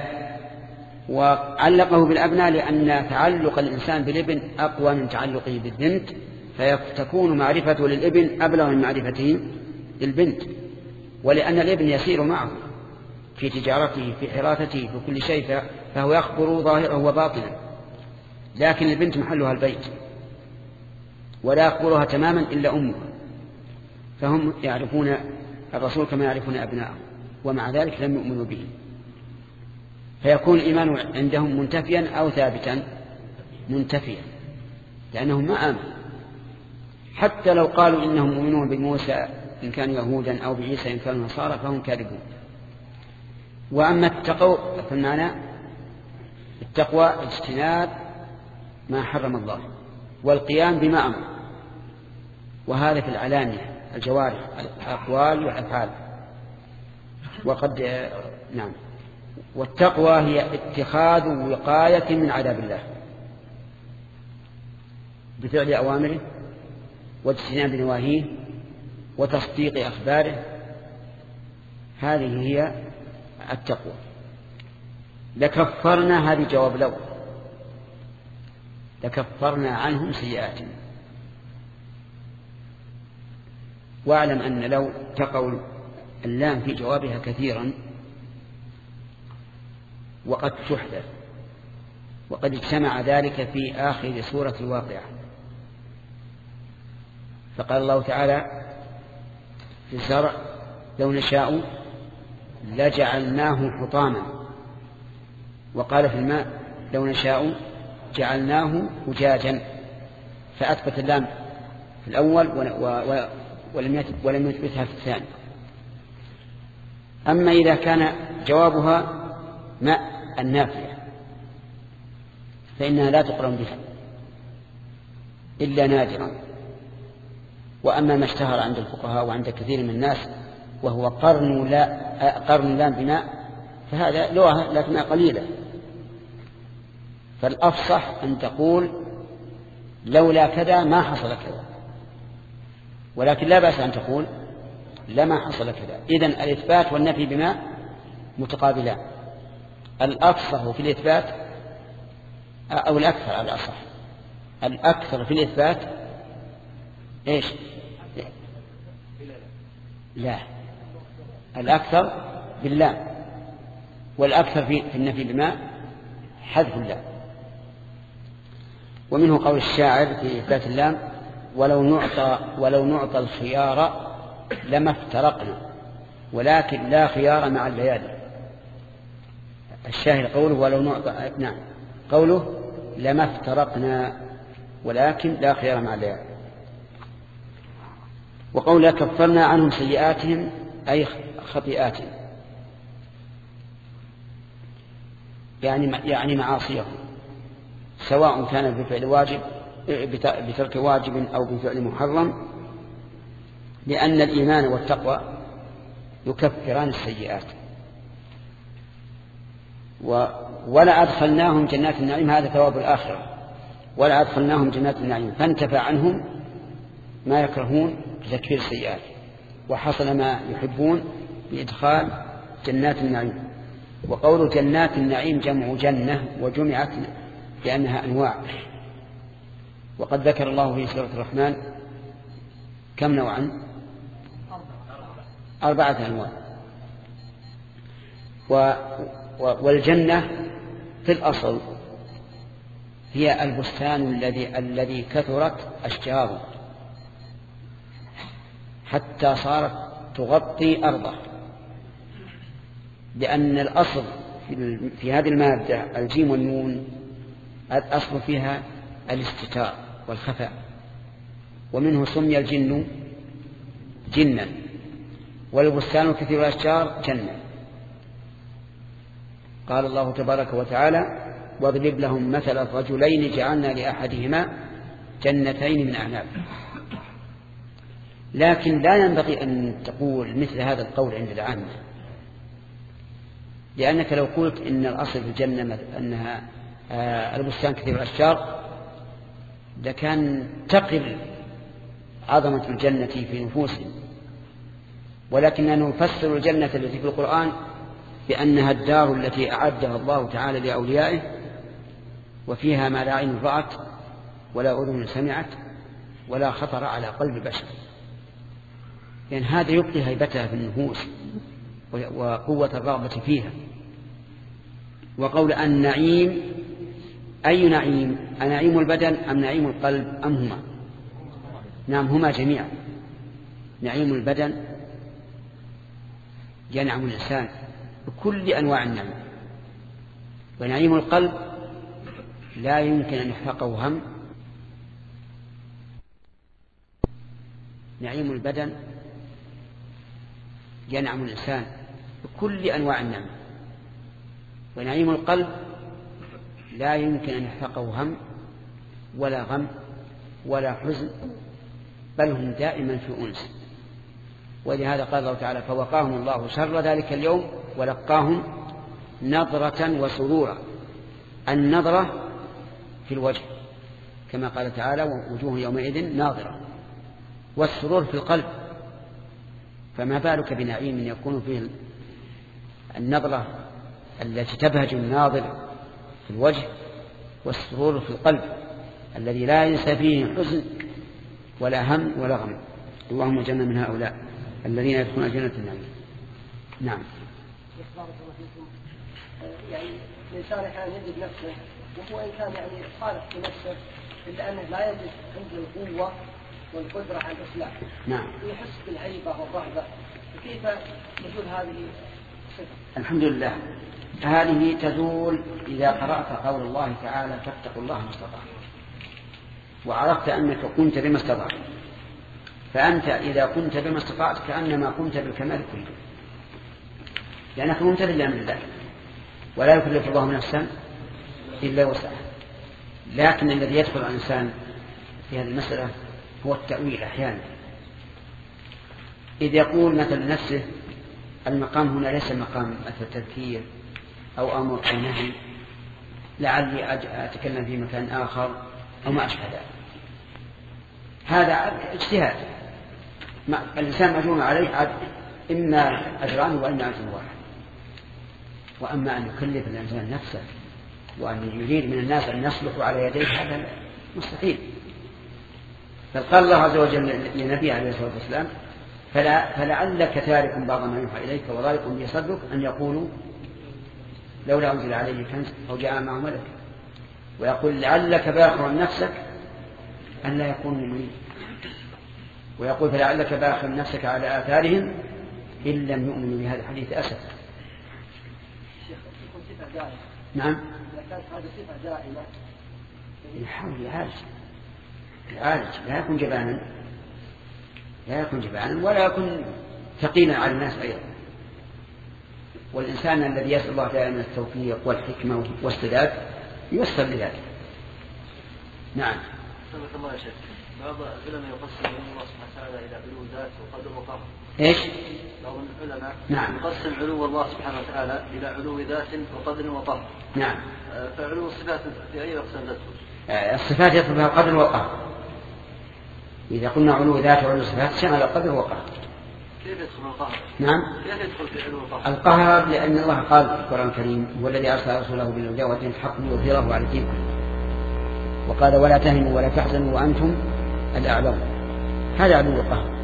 وعلقه بالأبناء لأن تعلق الإنسان بالابن أقوى من تعلقه بالبنت، فتكون معرفته للابن أبلغ من معرفته للبنت، ولأن الابن يسير معه في تجارته في حراثته في كل شيء، فهو يخبر ظاهره وباطنه، لكن البنت محلها البيت ولا يخبرها تماما إلا أمها، فهم يعرفون الرسول كما يعرفون أبناءهم، ومع ذلك لم يؤمنوا به، فيكون الإيمان عندهم منتفيا أو ثابتا؟ منتفيا، لأنهم ما آمنوا. حتى لو قالوا إنهم مؤمنون بموسى إن كانوا يهودا أو بعيسى إن كانوا نصارى فهم كاذبون. وأما التقوى فالمعنى التقوى اجتناب ما حرم الله والقيام بما أمر، وهذا في العلانية الجوارح الأقوال والأفعال. وقد نعم. والتقوى هي اتخاذ وقاية من عذاب الله بفعل أوامره واجتناب نواهيه وتصديق أخباره، هذه هي التقوى. لكفرنا، هذه جواب لو، لكفرنا عنهم سيئاتهم. واعلم أن لو تقول اللام في جوابها كثيرا وقد تحدث، وقد اجتمع ذلك في آخر سورة الواقعة، فقال الله تعالى في الزرع لو نشاء لجعلناه حطاما، وقال في الماء لو نشاء جعلناه أجاجا، فأثبت اللام في الأول ولم يثبتها في الثاني. أما إذا كان جوابها ماء النافية فإنها لا تقرن بها إلا نادرا. وأما ما اشتهر عند الفقهاء وعند كثير من الناس وهو قرن لا قرن لام بماء، فهذا لغة لكنها قليلة. فالأفصح أن تقول لولا كذا ما حصل كذا، ولكن لا بأس أن تقول لما حصل كذا. إذن الإثبات والنفي بماء متقابلان. الأفصح في الإثبات أو الأكثر على الأصح، الأكثر في الإثبات إيش؟ لا، الأكثر باللام، والأكثر في النفي بماء حذف اللام. ومنه قول الشاعر في إثبات اللام ولو نعطى ولو نعطى الخيار لما افترقنا ولكن لا خيار مع الليالي. الشاهد قوله ولو نعطى، نعم، قوله لما افترقنا ولكن لا خيار مع الليالي. وقوله كفرنا عنهم سيئاتهم أي خطيئاتهم، يعني يعني معاصيهم، سواء كان بفعل واجب بترك واجب أو بفعل محرم، لأن الإيمان والتقوى يكفران السيئات. ولا أدخلناهم جنات النعيم، هذا ثواب الآخرة، ولا أدخلناهم جنات النعيم، فانتفع عنهم ما يكرهون بتكفير السيئات، وحصل ما يحبون بإدخال جنات النعيم. وقول جنات النعيم جمع جنة، وجمعت لأنها أنواع. وقد ذكر الله في سورة الرحمن كم نوعا؟ أربعة أنواع. والجنة في الأصل هي البستان الذي الذي كثرت أشجاره حتى صارت تغطي أرضه، لأن الأصل في هذه المادة الجيم والنون الأصل فيها الاستتار والخفاء، ومنه سمي الجن جنا والبستان كثير الأشجار جنة. قال الله تبارك وتعالى واضرب لهم مثل الرجلين جعلنا لأحدهما جنتين من أعناب. لكن لا ينبغي أن تقول مثل هذا القول عند العامة، لأنك لو قلت إن الأصل في الجنة أنها البستان كثير الأشجار لكان تقل عظمة الجنة في نفوسهم، ولكننا نفسر الجنة التي في القرآن بأنها الدار التي أعدها الله تعالى لأوليائه وفيها ما لا عين رأت ولا أذن سمعت ولا خطر على قلب بشر، لأن يعني هذا يبقي هيبتها في النفوس وقوة الرغبة فيها. وقول النعيم أي نعيم؟ أنعيم البدن أم نعيم القلب أم هما؟ نعم هما جميعا. نعيم البدن ينعم الإنسان بكل أنواع النعم، ونعيم القلب لا يمكن أن يحققه هم. نعيم البدن ينعم الإنسان بكل أنواع النعم، ونعيم القلب لا يمكن أن يحققه هم ولا غم ولا حزن، بل هم دائما في أنس. ولهذا قال الله تعالى فوقاهم الله شر ذلك اليوم ولقاهم نظرة وسرورا. النظرة في الوجه كما قال تعالى ووجوه يومئذ ناظرة، والسرور في القلب، فما بالك بنعيم يكون فيه النظرة التي تبهج الناظر في الوجه والسرور في القلب الذي لا ينسى فيه حزن ولا هم ولا غم. اللهم اجعلنا من هؤلاء الذين يدخلون جنة النعيم. نعم. يعني الإنسان أحيانا يجد نفسه وهو إنسان يعني صالح في نفسه إلا أنه لا يجد عنده القوة والقدرة على الإصلاح. نعم. يحس بالهيبة والرهبة، فكيف تزول هذه الصفة؟ الحمد لله هذه تزول إذا قرأت قول الله تعالى فاتقوا الله ما استطعتم، وعرفت أنك كنت بما استطعت، فأنت إذا كنت بما استطعت كأنما كنت بالكمال كله، لأنك ممتثل لأمر الله ولا يكلف الله نفسا إلا وسعها. لكن الذي يدخل الإنسان في هذه المسألة هو التأويل أحيانا، إذ يقول مثل نفسه المقام هنا ليس مقام مثل تذكير أو أمر أو نهي، لعلي أتكلم في مكان آخر أو ما أشبه ذلك. هذا اجتهاد، الإنسان مجنون عليه إما أجران وإما أجر واحد. وأما أن يكلف الإنسان نفسه وأن يريد من الناس أن يصلحوا على يديه هذا مستحيل. بل قال الله عز وجل لنبيه عليه الصلاة والسلام فلا فلعلك تارك بعض ما يوحى إليك وضارق به صدرك أن يقولوا لولا أنزل عليه كنز أو جاء معه ملك، ويقول لعلك باخر نفسك أن لا يكونوا مؤمنين، ويقول فلعلك باخر نفسك على آثارهم إن لم يؤمنوا بهذا الحديث أسفا. نعم. هذه صفة دائمة يحاول يعالج يعالج لا يكون جبانا لا يكون جبانا ولا يكون ثقيلا على الناس أيضا. والإنسان الذي يسأل الله تعالى من التوفيق والحكمة والسداد ييسر لذلك. نعم. سبحان الله يا شيخ، بعض العلماء يقسم الله سبحانه وتعالى إلى علو ذات وقدر وقهر. إيش؟ بعض العلماء نعم. يقسم علو الله سبحانه وتعالى إلى علو ذات وقدر وقهر. نعم. فعلو الصفات في أي أقسام تدخل؟ الصفات يدخل فيها قدر وقهر. إذا قلنا علو ذات وعلو صفات شمل قدر وقهر. كيف يدخل القهر؟ نعم. كيف يدخل في علو القهر؟ القهر لأن الله قال في القرآن الكريم والذي أرسل رسوله بالهدى ودين الحق ليظهره على الدين كله، وقال ولا تهنوا ولا تحزنوا وأنتم الأعلون. هذا علو القهر.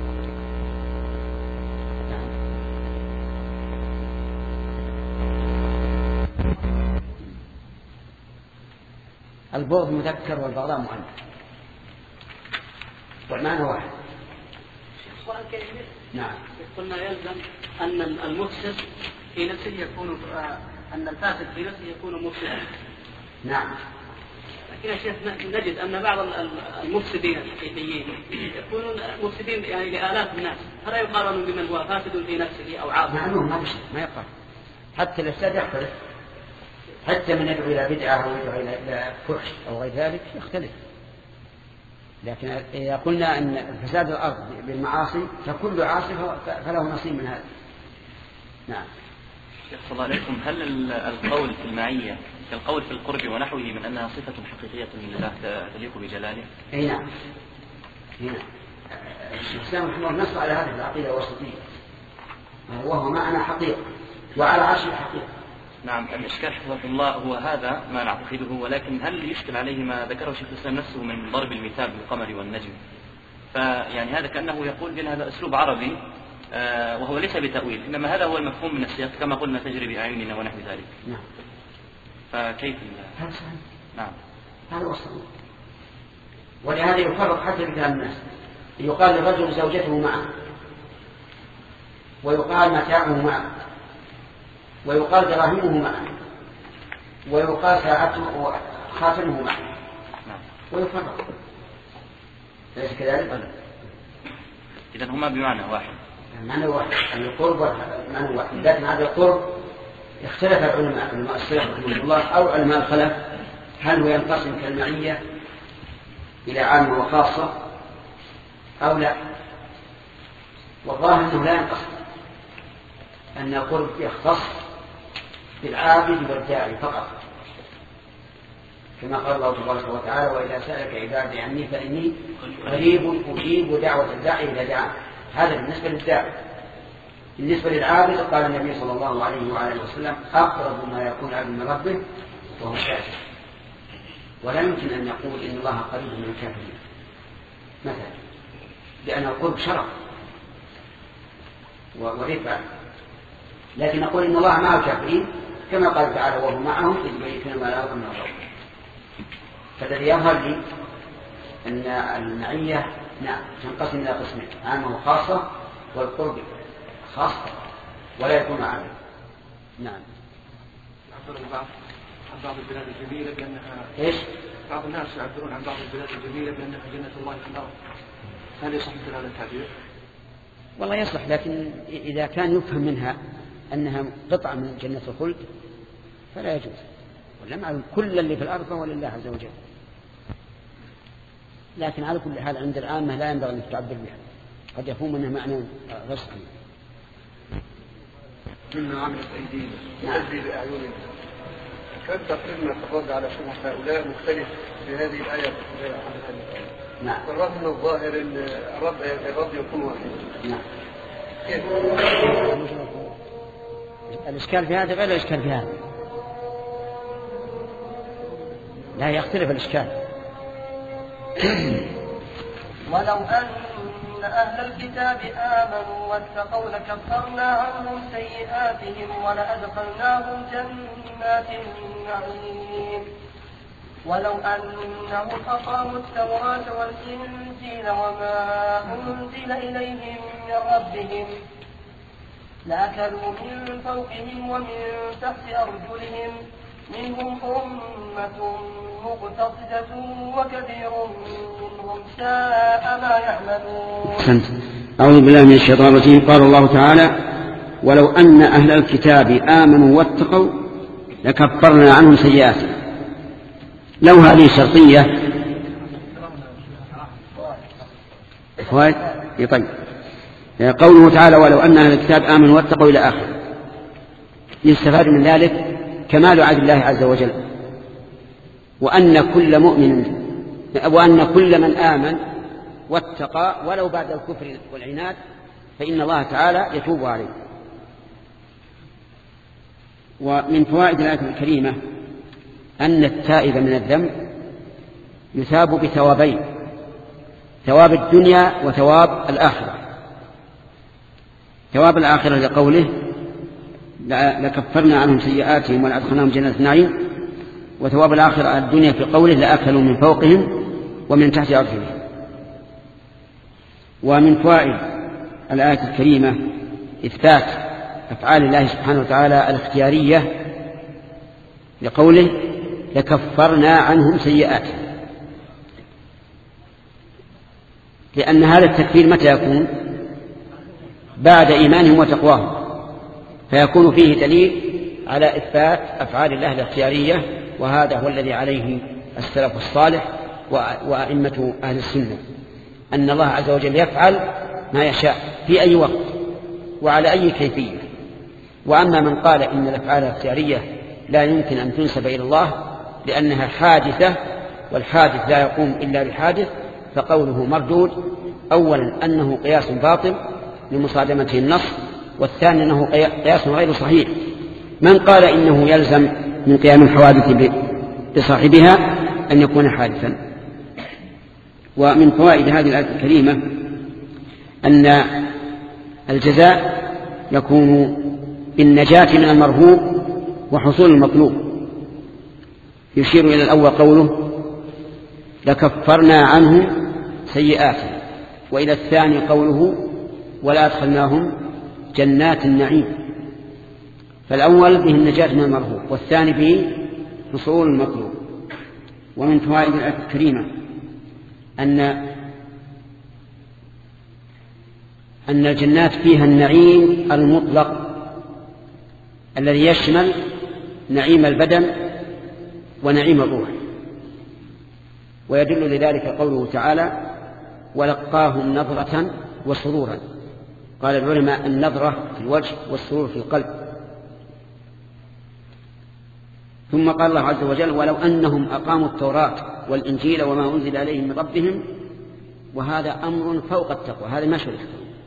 البغض مذكر والبغضاء مؤنث والمعنى واحد. نعم. قلنا يلزم أن المفسد في نفسه يكون أن الفاسد في نفسه يكون مفسدا. نعم. لكن يا شيخ نجد أن بعض المفسدين الحقيقيين يكونون مفسدين يعني لآلاف الناس، فلا يقارنون بمن هو فاسد في نفسه أو عاصي. معلوم ما ما يقارن، حتى الإفساد يختلف، حتى من يدعو إلى بدعة أو يدعو إلى فحش أو غير ذلك يختلف. لكن إذا قلنا أن فساد الأرض بالمعاصي فكل عاصي فله نصيب من هذا. نعم. شيخ صلى الله عليكم، هل القول في المعية كالقول في القرب ونحوه من أنها صفة حقيقية لله تليق بجلاله؟ أي نعم. هنا الإسلام رحمه الله نص على هذه العقيدة الوسطية، وهو معنى حقيقة وعلى عرش الحقيقة. نعم. الإشكال حفظه الله هو هذا ما نعتقده، ولكن هل يشكل عليه ما ذكره شيخ الإسلام نفسه من ضرب المثال بالقمر والنجم؟ فيعني هذا كأنه يقول بأن هذا أسلوب عربي آه وهو ليس بتأويل، إنما هذا هو المفهوم من السياق كما قلنا تجري بأعيننا ونحو ذلك. نعم. فكيف؟ هذا صحيح. نعم. هذا وصل. ولهذا يفرق حتى بكلام الناس، يقال للرجل زوجته معه، ويقال متاعه معه، ويقال دراهمه معه، ويقال ساعته وخاتمه معه. نعم. ويفرق. ليس كذلك؟ إذن هما بمعنى واحد. معنى واحد، أن القرب معنى واحد، لكن هذا القرب اختلف العلماء، علماء السلف رحمه الله أو علماء الخلف، هل هو ينقسم كالمعية إلى عامة وخاصة أو لا؟ والظاهر أنه لا ينقسم، أن القرب يختص بالعابد والداعي فقط، كما قال الله تبارك وتعالى: وإذا سألك عبادي عني فإني قريب أجيب دعوة الداعي إذا دعان. هذا بالنسبة للداعي. بالنسبة للعابد قال النبي صلى الله عليه وآله وسلم: أقرب ما يكون العبد من ربه وهو ساجد. ولا يمكن أن نقول إن الله قريب من الكافرين مثلا، لأن القرب شرف ورفعة، لكن نقول إن الله مع الكافرين كما قال تعالى: وهو معهم إذ يبيتون ما لا يرضى من الله. فالذي يظهر لي أن المعية نعم تنقسم إلى قسمين: عامة وخاصة، والقرب خاصة ولا يكون عامة. نعم. يعبرون عن بعض البلاد الجميلة بأنها إيش؟ بعض الناس يعبرون عن بعض البلاد الجميلة بأنها جنة الله في الأرض، هل يصح مثل هذا التعبير؟ والله يصح، لكن إذا كان يفهم منها أنها قطعة من جنة الخلد فلا يجوز. ولم كل اللي في الأرض هو لله عز وجل. لكن على كل حال عند العامة لا ينبغي أن تعبر بها، قد يكون منها معنى غير صحيح. مما عملت أيدينا نؤدي بأعيننا. كان تقريبا الرد على شبهة هؤلاء مختلف في هذه الآية. نعم. بالرغم من الظاهر أن الرد الرد يكون واحد. نعم. الإشكال في هذا غير الإشكال في هذا. لا يختلف الإشكال. ولو أن أهل الكتاب آمنوا واتقوا لكفرنا عنهم سيئاتهم ولأدخلناهم جنات النعيم. ولو أنهم أقاموا التوراة والإنجيل وما أنزل إليهم من ربهم لأكلوا من فوقهم ومن تحت أرجلهم منهم أمة مقتصدة وكثير منهم ساء ما يعملون. أعوذ بالله من الشيطان الرجيم. قال الله تعالى: ولو أن أهل الكتاب آمنوا واتقوا لكفرنا عنهم سيئاتهم. لو هذه شرطية إخوان يطيب قوله تعالى: ولو أن أهل الكتاب آمنوا واتقوا إلى آخر، يستفاد من ذلك كمال عدل الله عز وجل، وأن كل مؤمن وأن كل من آمن واتقى ولو بعد الكفر والعناد فإن الله تعالى يتوب عليه. ومن فوائد الآية الكريمة أن التائب من الذنب يثاب بثوابين: ثواب الدنيا وثواب الآخرة. ثواب الآخرة لقوله: لكفرنا عنهم سيئاتهم ولأدخلناهم جنات النعيم، وثواب الآخرة الدنيا في قوله: لأكلوا من فوقهم ومن تحت أرجلهم. ومن فوائد الآية الكريمة إثبات أفعال الله سبحانه وتعالى الاختيارية لقوله: لكفرنا عنهم سيئاتهم. لأن هذا التكفير متى يكون؟ بعد إيمانهم وتقواهم، فيكون فيه دليل على إثبات أفعال الله الاختيارية، وهذا هو الذي عليه السلف الصالح وأئمة أهل السنة، أن الله عز وجل يفعل ما يشاء في أي وقت وعلى أي كيفية. وأما من قال إن الأفعال الاختيارية لا يمكن أن تنسب إلى الله لأنها حادثة والحادث لا يقوم إلا بحادث، فقوله مردود. أولا أنه قياس باطل لمصادمته النص، والثاني أنه قياس غير صحيح. من قال إنه يلزم من قيام الحوادث بصاحبها أن يكون حادثا. ومن فوائد هذه الآية الكريمة أن الجزاء يكون بالنجاة من المرهوب وحصول المطلوب. يشير إلى الأول قوله لكفرنا عنهم سيئاتهم، وإلى الثاني قوله ولا أدخلناهم جنات النعيم. فالأول به النجاة من المرهوب، والثاني به حصول المطلوب. ومن فوائد الآية الكريمة أن أن الجنات فيها النعيم المطلق الذي يشمل نعيم البدن ونعيم الروح. ويدل لذلك قوله تعالى ولقاهم نظرة وسرورا. قال العلماء النظرة في الوجه والسرور في القلب. ثم قال الله عز وجل ولو أنهم أقاموا التوراة والإنجيل وما أنزل عليهم من ربهم. وهذا أمر فوق التقوى، هذا ما شرح،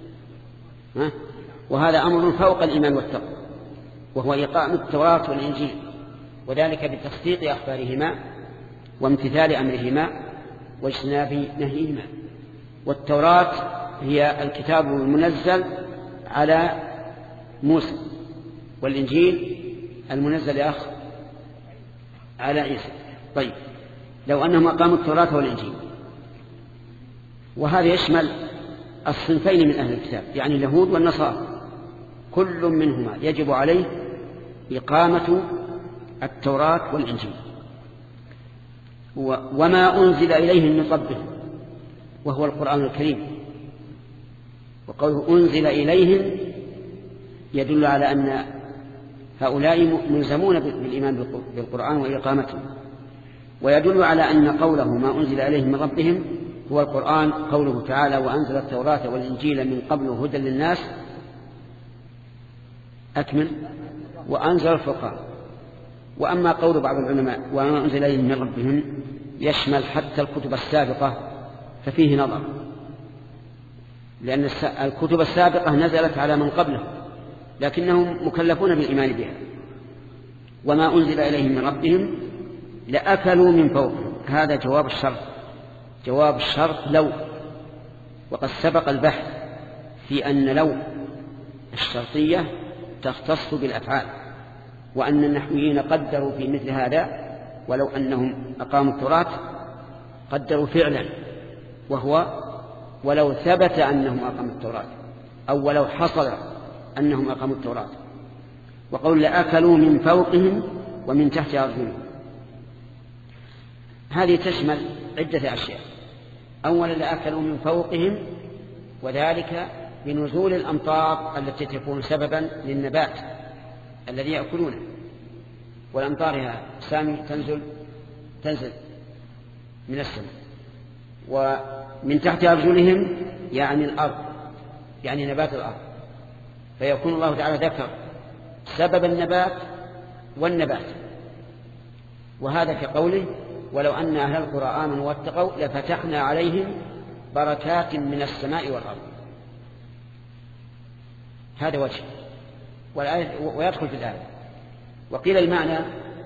وهذا أمر فوق الإيمان والتقوى، وهو إقامة التوراة والإنجيل، وذلك بتصديق أخبارهما وامتثال أمرهما واجتناب نهيهما. والتوراة هي الكتاب المنزل على موسى، والإنجيل المنزل يا أخ على عيسى. طيب، لو أنهم أقاموا التوراة والإنجيل، وهذا يشمل الصنفين من أهل الكتاب، يعني اليهود والنصارى، كل منهما يجب عليه إقامة التوراة والإنجيل وما أنزل إليهم من ربهم وهو القرآن الكريم. وقوله أنزل إليهم يدل على أن هؤلاء ملزمون بالإيمان بالقرآن وإقامته، ويدل على أن قوله ما أنزل إليهم من ربهم هو القرآن. قوله تعالى وأنزل التوراة والإنجيل من قبل هدى للناس أكمل وأنزل الفرقان. وأما قول بعض العلماء وما أنزل إليهم من ربهم يشمل حتى الكتب السابقة، ففيه نظر، لأن الكتب السابقة نزلت على من قبله لكنهم مكلفون بالإيمان بها. وما أنزل إليهم من ربهم لأكلوا من فوقهم، هذا جواب الشرط. جواب الشرط لو، وقد سبق البحث في أن لو الشرطية تختص بالأفعال، وأن النحويين قدروا في مثل هذا ولو أنهم أقاموا التوراة قدروا فعلا، وهو ولو ثبت أنهم أقاموا التوراة أو ولو حصل أنهم أقاموا التوراة. وقول لأكلوا من فوقهم ومن تحت أرجلهم، هذه تشمل عدة أشياء. أولا لأكلوا من فوقهم، وذلك بنزول الأمطار التي تكون سببا للنبات الذي يأكلونه. والأمطار يا سامي تنزل تنزل من السماء. ومن تحت أرجلهم يعني الأرض، يعني نبات الأرض، فيكون الله تعالى ذكر سبب النبات والنبات. وهذا كقوله ولو أن أهل القرى آمنوا واتقوا لفتحنا عليهم بركات من السماء والأرض. هذا وجه، ويدخل في الآية. وقيل المعنى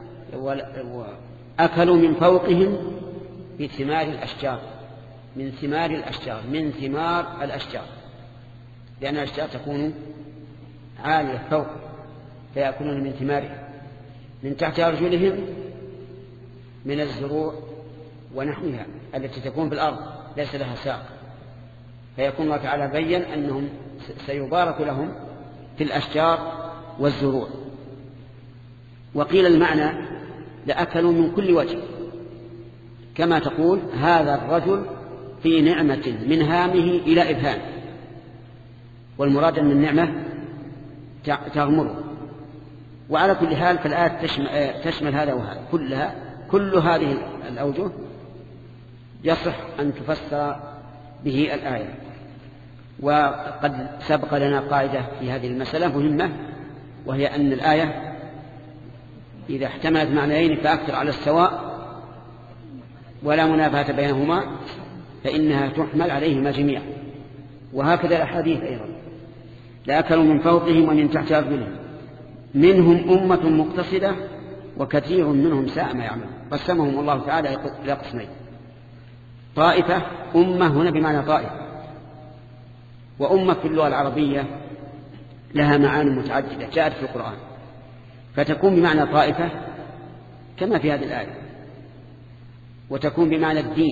أكلوا من فوقهم بثمار الأشجار، من ثمار الأشجار، من ثمار الأشجار، لأن الأشجار تكون عالية فوق فيأكلون من ثمارها. من تحت أرجلهم من الزروع ونحوها التي تكون في الأرض ليس لها ساق، فيكون الله تعالى بين أنهم سيبارك لهم في الأشجار والزروع. وقيل المعنى لأكلوا من كل وجه، كما تقول هذا الرجل في نعمة من هامه إلى إبهام، والمراد أن النعمة تغمره. وعلى كل حال فالآية تشمل, تشمل هذا وهذا كلها، كل هذه الأوجه يصح أن تفسر به الآية. وقد سبق لنا قاعدة في هذه المسألة مهمة، وهي أن الآية إذا احتملت معنيين فأكثر على السواء ولا منافاة بينهما فإنها تحمل عليهما جميعا. وهكذا الأحاديث أيضا، لأكلوا من فوقهم ومن تحت أرجلهم منهم أمة مقتصدة وكثير منهم ساء ما يعملون. قسمهم الله تعالى إلى قسمين: طائفة، أمة هنا بمعنى طائفة، وأمة في اللغة العربية لها معاني متعددة جاءت في القرآن، فتكون بمعنى طائفة كما في هذه الآية، وتكون بمعنى الدين،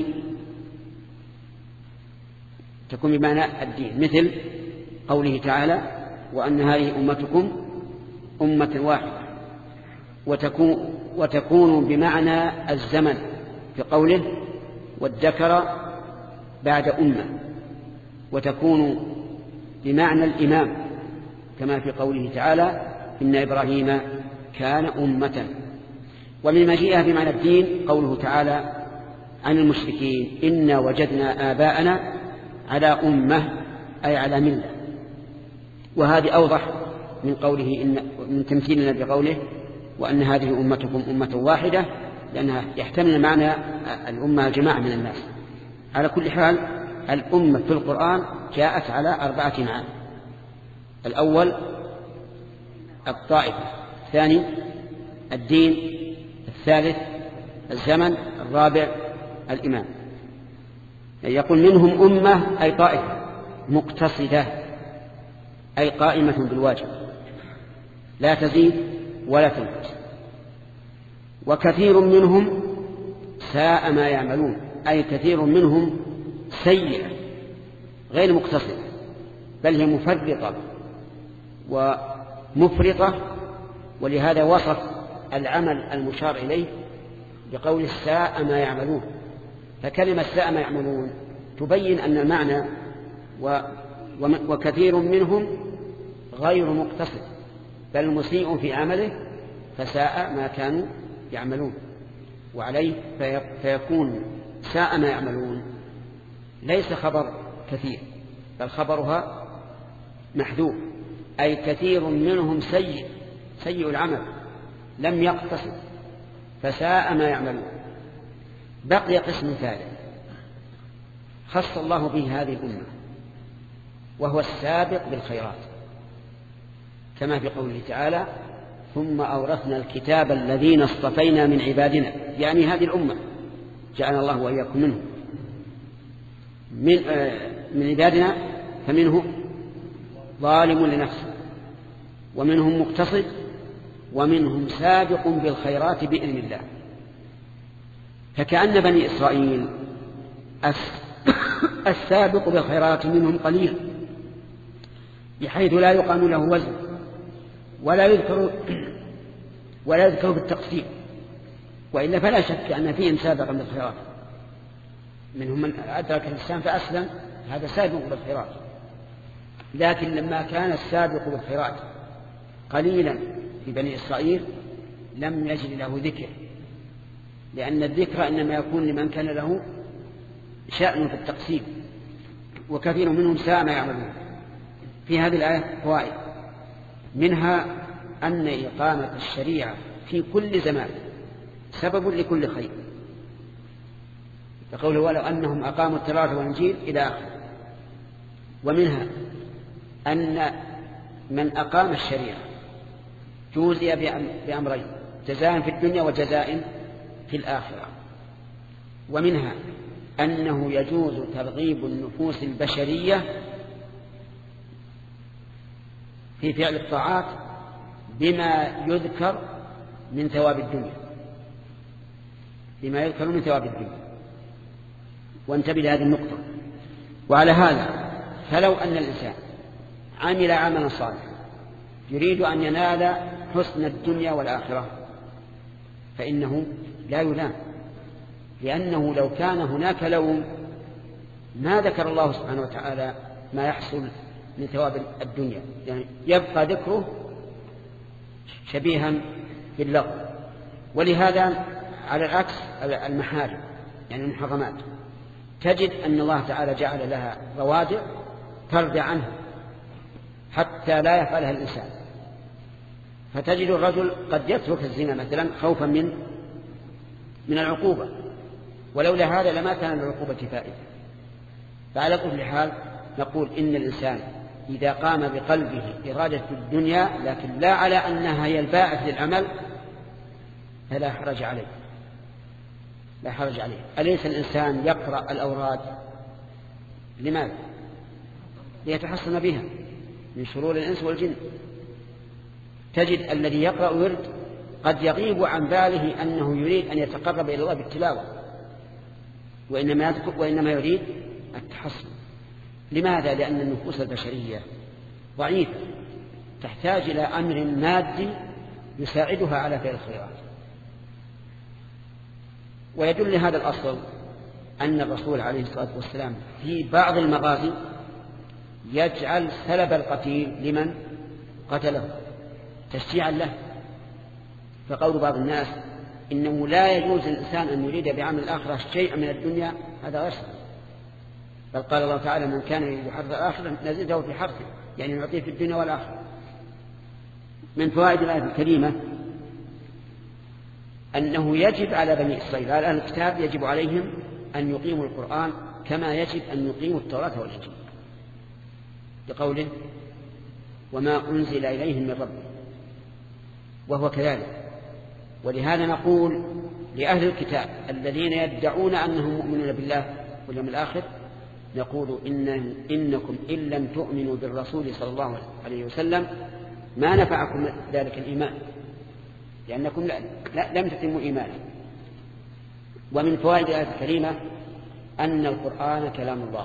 تكون بمعنى الدين مثل قوله تعالى: وأن هذه أمتكم أمة واحدة. وتكون, وتكون بمعنى الزمن في قوله: والذكر بعد أمة. وتكون بمعنى الإمام كما في قوله تعالى: إن إبراهيم كان أمة. ومن مجيئها بمعنى الدين قوله تعالى عن المشركين: إنا وجدنا آباءنا على أمة، أي على ملة. وهذه أوضح من قوله إن من تمثيلنا بقوله: وأن هذه أمتكم أمة واحدة، لأنها يحتمل معنى الأمة جماعة من الناس. على كل حال الأمة في القرآن جاءت على أربعة معاني: الأول الطائفة، الثاني الدين، الثالث الزمن، الرابع الإمام. يقول منهم أمة أي طائفة مقتصدة، أي قائمة بالواجب لا تزيد ولا تنقص. وكثير منهم ساء ما يعملون، أي كثير منهم سيئة غير مقتصدة، بل هي مفرطة ومفرطة. ولهذا وصف العمل المشار إليه بقول ساء ما يعملون. فكلمة ساء ما يعملون تبين أن المعنى و وكثير منهم غير مقتصد بل مسيء في عمله، فساء ما كانوا يعملون. وعليه فيكون ساء ما يعملون ليس خبر كثير، بل خبرها محذوف، أي كثير منهم سيء سيء العمل لم يقتصد، فساء ما يعملون. بقي قسم ثالث خص الله به هذه الأمة، وهو السابق بالخيرات، كما في قوله تعالى: ثم أورثنا الكتاب الذين اصطفينا من عبادنا، يعني هذه الأمة جعلنا الله وإياكم منهم من, آه من عبادنا، فمنه ظالم لنفسه، ومنهم مقتصد، ومنهم سابق بالخيرات بإذن الله. فكأن بني إسرائيل السابق بالخيرات منهم قليل، بحيث لا يقام له وزن ولا يذكر ولا يذكر بالتقسيم، وإلا فلا شك أن فيهم سابقا بالخيرات. منهم من أدرك الإسلام فأسلم، هذا سابق بالخيرات. لكن لما كان السابق بالخيرات قليلا في بني إسرائيل لم يجد له ذكر، لأن الذكر إنما يكون لمن كان له شأن في التقسيم، وكثير منهم ساء ما يعملون. في هذه الآية فوائد، منها أن إقامة الشريعة في كل زمان سبب لكل خير، فقوله: ولو أنهم أقاموا التوراة والإنجيل إلى آخره. ومنها أن من أقام الشريعة جوزي بأمرين: جزاء في الدنيا وجزاء في الآخرة. ومنها أنه يجوز ترغيب النفوس البشرية في فعل الطاعات بما يذكر من ثواب الدنيا، بما يذكر من ثواب الدنيا. وانتبه لهذه النقطة. وعلى هذا فلو أن الإنسان عمل عملا صالحا يريد أن ينال حسن الدنيا والآخرة، فإنه لا يلام، لأنه لو كان هناك لوم ما ذكر الله سبحانه وتعالى ما يحصل من ثواب الدنيا، يعني يبقى ذكره شبيها باللغو. ولهذا على العكس المحارم يعني المحرمات تجد أن الله تعالى جعل لها روادع تردع عنها حتى لا يفعلها الإنسان. فتجد الرجل قد يترك الزنا مثلا خوفا من من العقوبة، ولولا هذا لما كان العقوبة فائدة. فعلى كل حال نقول إن الإنسان إذا قام بقلبه إرادة الدنيا لكن لا على أنها هي الباعث للعمل فلا حرج عليه، لا حرج عليه. أليس الإنسان يقرأ الأوراد لماذا؟ ليتحصن بها من شرور الإنس والجن. تجد الذي يقرأ ورد قد يغيب عن باله أنه يريد أن يتقرب إلى الله بالتلاوة، وإنما, وإنما يريد التحصن. لماذا؟ لأن النفوس البشرية ضعيفة تحتاج إلى أمر مادي يساعدها على فعل الخيرات. ويدل هذا الأصل أن الرسول عليه الصلاة والسلام في بعض المغازي يجعل سلب القتيل لمن قتله تشجيعا له. فقول بعض الناس إنه لا يجوز الإنسان أن يريد بعمل الآخرة شيئا من الدنيا هذا غير صحيح، بل قال الله تعالى من كان يريد حرث الآخرة نزيده في حرثه، يعني نعطيه في الدنيا والآخرة. من فوائد الآية الكريمة أنه يجب على بني إسرائيل على أهل الكتاب يجب عليهم أن يقيموا القرآن كما يجب أن يقيموا التوراة والإنجيل، بقوله وما أنزل إليهم من ربهم، وهو كذلك. ولهذا نقول لأهل الكتاب الذين يدعون أنهم مؤمنون بالله واليوم الآخر نقول إن إنكم إن لم تؤمنوا بالرسول صلى الله عليه وسلم ما نفعكم ذلك الإيمان، لأنكم لا لا لم تتموا إيمانا. ومن فوائد الآية الكريمة أن القرآن كلام الله،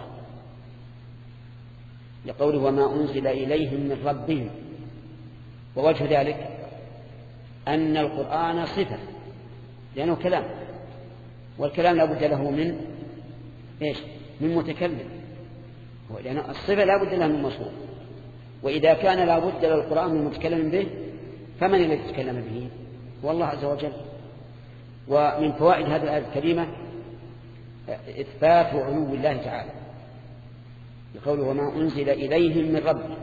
لقوله وما أنزل إليهم من ربهم. ووجه ذلك أن القرآن صفة لأنه كلام، والكلام لا بد له من إيش؟ من متكلم، لأن الصفة لا بد لها من مصور. وإذا كان لا بد للقرآن من متكلم به فمن الذي يتكلم به؟ هو الله عز وجل. ومن فوائد هذه الآية الكريمة إثبات علو الله تعالى، بقوله وما أنزل إليهم من ربهم،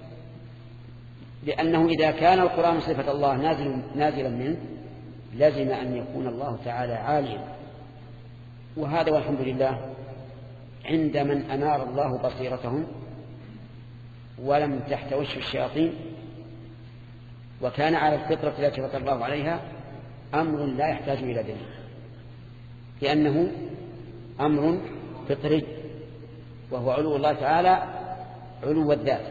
لأنه إذا كان القرآن صفة الله نازل نازلا منه لازم أن يكون الله تعالى عاليا. وهذا والحمد لله عند من أنار الله بصيرتهم ولم تحتوش الشياطين وكان على الفطرة التي فطر الله عليها أمر لا يحتاج إلى دليل، لأنه أمر فطري وهو علو الله تعالى علو الذات.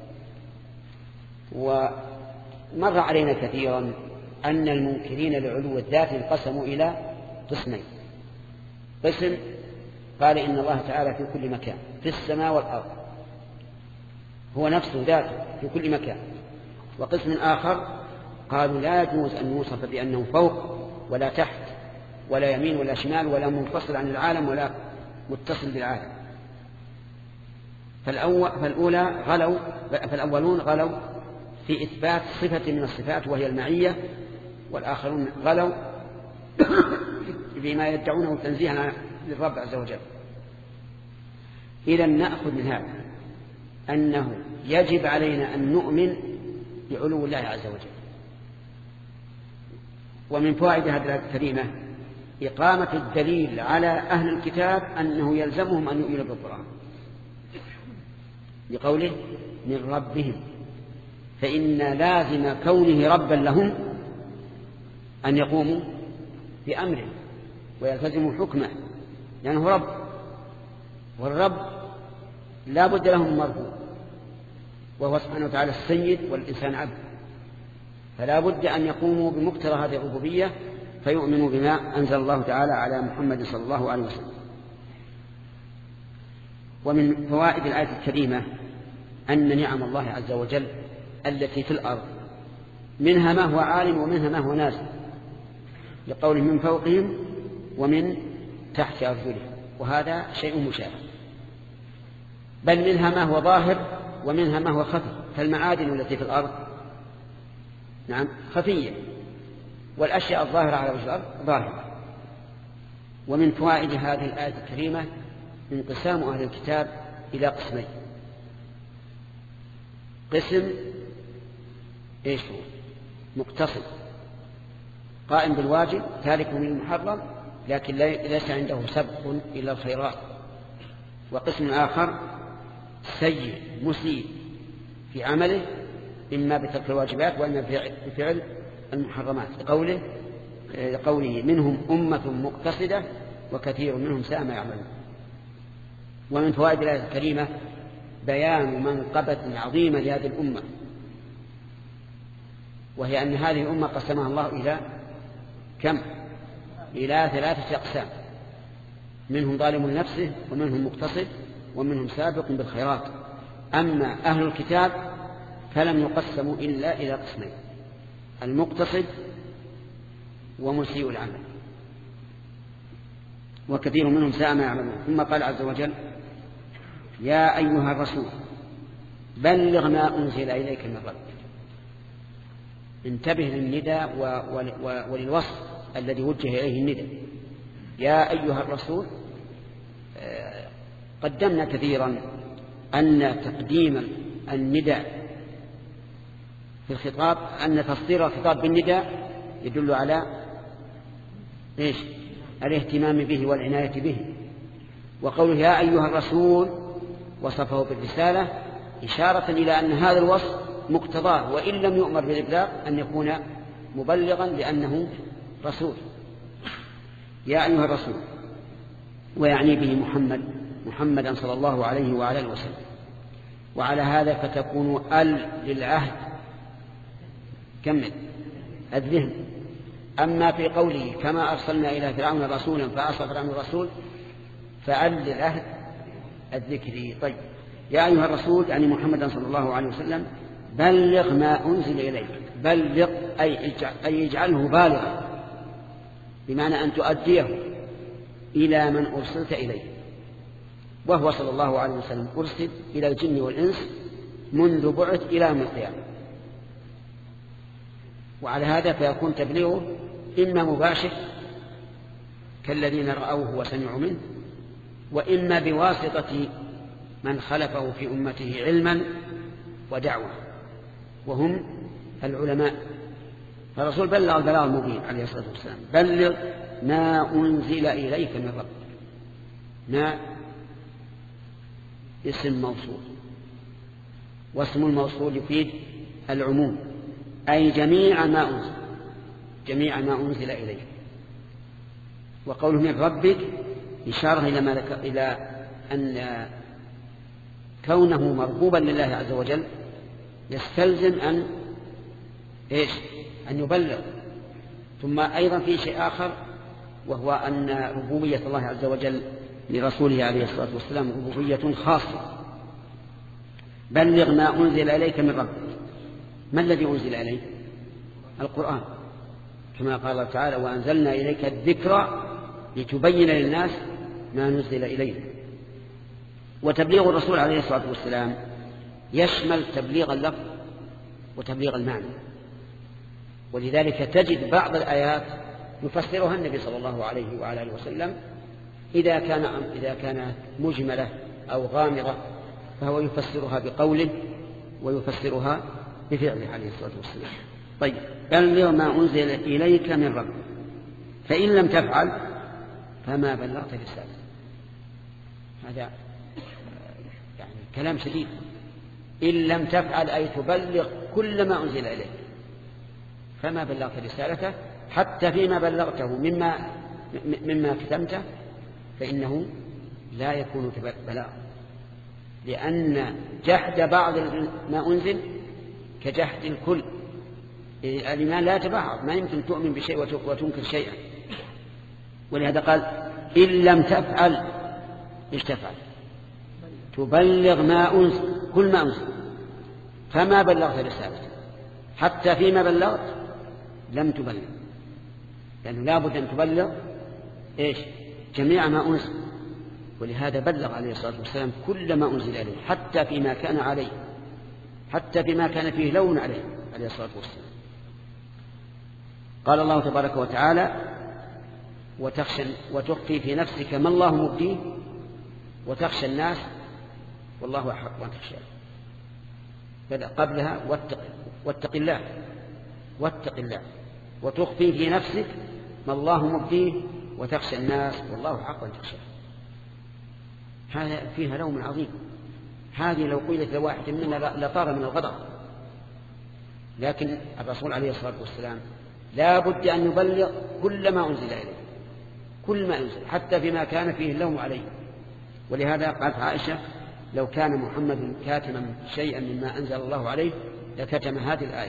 ومر علينا كثيرا أن المنكرين لعلو الذات انقسموا إلى قسمين. قسم قال إن الله تعالى في كل مكان في السماء والأرض، هو نفسه ذاته في كل مكان. وقسم آخر قالوا لا يجوز أن يوصف بأنه فوق ولا تحت ولا يمين ولا شمال ولا منفصل عن العالم ولا متصل بالعالم. فالأول فالأولى غلوا فالأولون غلوا في إثبات صفة من الصفات وهي المعية، والآخرون غلوا بما يدعونه تنزيها للرب عز وجل. إذا نأخذ من هذا أنه يجب علينا أن نؤمن بعلو الله عز وجل. ومن فوائد هذه الآية الكريمة إقامة الدليل على أهل الكتاب أنه يلزمهم أن يؤمنوا بالقرآن، لقوله من ربهم، فإن لازم كونه ربا لهم أن يقوموا بأمره ويلتزموا حكمه، لأنه يعني رب، والرب لا بد لهم من مربوب، وهو سبحانه وتعالى السيد والإنسان عبد، فلا بد أن يقوموا بمقتضى هذه الربوبية فيؤمنوا بما أنزل الله تعالى على محمد صلى الله عليه وسلم. ومن فوائد الآية الكريمة أن نعم الله عز وجل التي في الأرض منها ما هو عالم ومنها ما هو نازل، لقوله من فوقهم ومن تحت أرجلهم، وهذا شيء مشابه، بل منها ما هو ظاهر ومنها ما هو خفي، فالمعادن التي في الأرض نعم خفية، والأشياء الظاهرة على وجه الأرض ظاهرة. ومن فوائد هذه الآية الكريمة انقسام أهل الكتاب إلى قسمين: قسم إيش هو؟ مقتصد قائم بالواجب تارك من المحرم لكن ليس عنده سبق إلى الخيرات، وقسم آخر سيء مسيء في عمله إما بترك الواجبات وإما بفعل المحرمات، لقوله لقوله منهم أمة مقتصدة وكثير منهم ساء ما يعملون. ومن فوائد الآية الكريمة بيان منقبة عظيمة لهذه الأمة، وهي أن هذه الأمة قسمها الله إلى كم؟ إلى ثلاثة أقسام: منهم ظالم لنفسه ومنهم مقتصد ومنهم سابق بالخيرات. أما أهل الكتاب فلم يقسموا إلا إلى قسمين: المقتصد ومسيء العمل، وكثير منهم ساء ما يعملون. ثم قال عز وجل: يا أيها الرسول بلغ ما أنزل إليك من ربك. انتبه للنداء وللوصف الذي وجه إليه النداء. يا أيها الرسول، قدمنا كثيرا أن تقديم النداء في الخطاب، أن تصدير الخطاب بالنداء يدل على إيش؟ الاهتمام به والعناية به. وقوله يا أيها الرسول وصفه بالرسالة إشارة إلى أن هذا الوصف مقتضاه، وإن لم يؤمر بالإبلاغ أن يكون مبلغا لأنه رسول. يا أيها الرسول، ويعني به محمد محمدا صلى الله عليه وعلى اله وسلم. وعلى هذا فتكون ال للعهد كمل الذهن. أما في قوله كما أرسلنا إلى فرعون رسولا فعصى فرعون الرسول فال للعهد الذكري. طيب، يا أيها الرسول يعني محمدا صلى الله عليه وسلم بلغ ما أنزل إليك. بلغ أي اجعله بالغا، بمعنى أن تؤديه إلى من أرسلت إليه، وهو صلى الله عليه وسلم أرسل إلى الجن والإنس منذ بعث إلى يوم القيامة. وعلى هذا فيكون تبليغه إما مباشر كالذين رأوه وسمعوا منه، وإما بواسطة من خلفه في أمته علما ودعوة وهم العلماء. فالرسول بلغ البلاغ المبين عليه الصلاة والسلام. بلغ ما أنزل إليك من ربك. ما اسم موصول، واسم الموصول يفيد العموم، أي جميع ما أنزل جميع ما أنزل إليك. وقوله من ربك إشارة إلى ما ذكر إلى أن كونه مرغوبا لله عز وجل يستلزم أن إيش أن يبلغ. ثم أيضا في شيء آخر، وهو أن ربوبية الله عز وجل لرسوله عليه الصلاة والسلام ربوبية خاصة. بلغ ما أنزل إليك من ربك. ما الذي أنزل إليك؟ القرآن، كما قال الله تعالى وأنزلنا إليك الذكر لتبين للناس ما نزل إليه. وتبليغ الرسول عليه الصلاة والسلام يشمل تبليغ اللفظ وتبليغ المعنى، ولذلك تجد بعض الآيات يفسرها النبي صلى الله عليه وعلى آله وسلم إذا كان إذا كانت مجملة أو غامرة فهو يفسرها بقوله ويفسرها بفعله عليه الصلاة والسلام. طيب، بلغ ما أنزل إليك من ربك، فإن لم تفعل فما بلغت رسالته. هذا يعني كلام شديد. إن لم تفعل أي تبلغ كل ما أنزل إليك فما بلغت رسالته، حتى فيما بلغته مما مما كتمته فإنه لا يكون بلاغ، لأن جحد بعض ما أنزل كجحد الكل. الإيمان لا يتبعض، ما يمكن تؤمن بشيء وتنكر شيئا. ولهذا قال إن لم تفعل إيش تفعل؟ تبلغ ما أنزل كل ما أنزل فما بلغت رسالته، حتى فيما بلغت لم تبلغ. لأنه لا بد أن تبلغ إيش جميع ما أنزل، ولهذا بلغ عليه الصلاة والسلام كل ما أنزل إليه حتى فيما كان عليه، حتى فيما كان فيه لون عليه عليه الصلاة والسلام. قال الله تبارك وتعالى: وتخشى وتخفي في نفسك ما الله مبديه وتخشى الناس والله أحق أن تخشاه. بدأ قبلها واتق, واتق الله واتق الله وتخفي في نفسك ما الله مبديه وتخشى الناس والله أحق أن تخشاه. هذا فيها لوم عظيم. هذه لو قيلت لواحد منا لطار من الغضب، لكن الرسول عليه الصلاة والسلام لا بد أن يبلغ كل ما أنزل إليه، كل ما أنزل حتى فيما كان فيه اللوم عليه. ولهذا قالت عائشة: لو كان محمد كاتما شيئا مما أنزل الله عليه لكتم هذه الآية: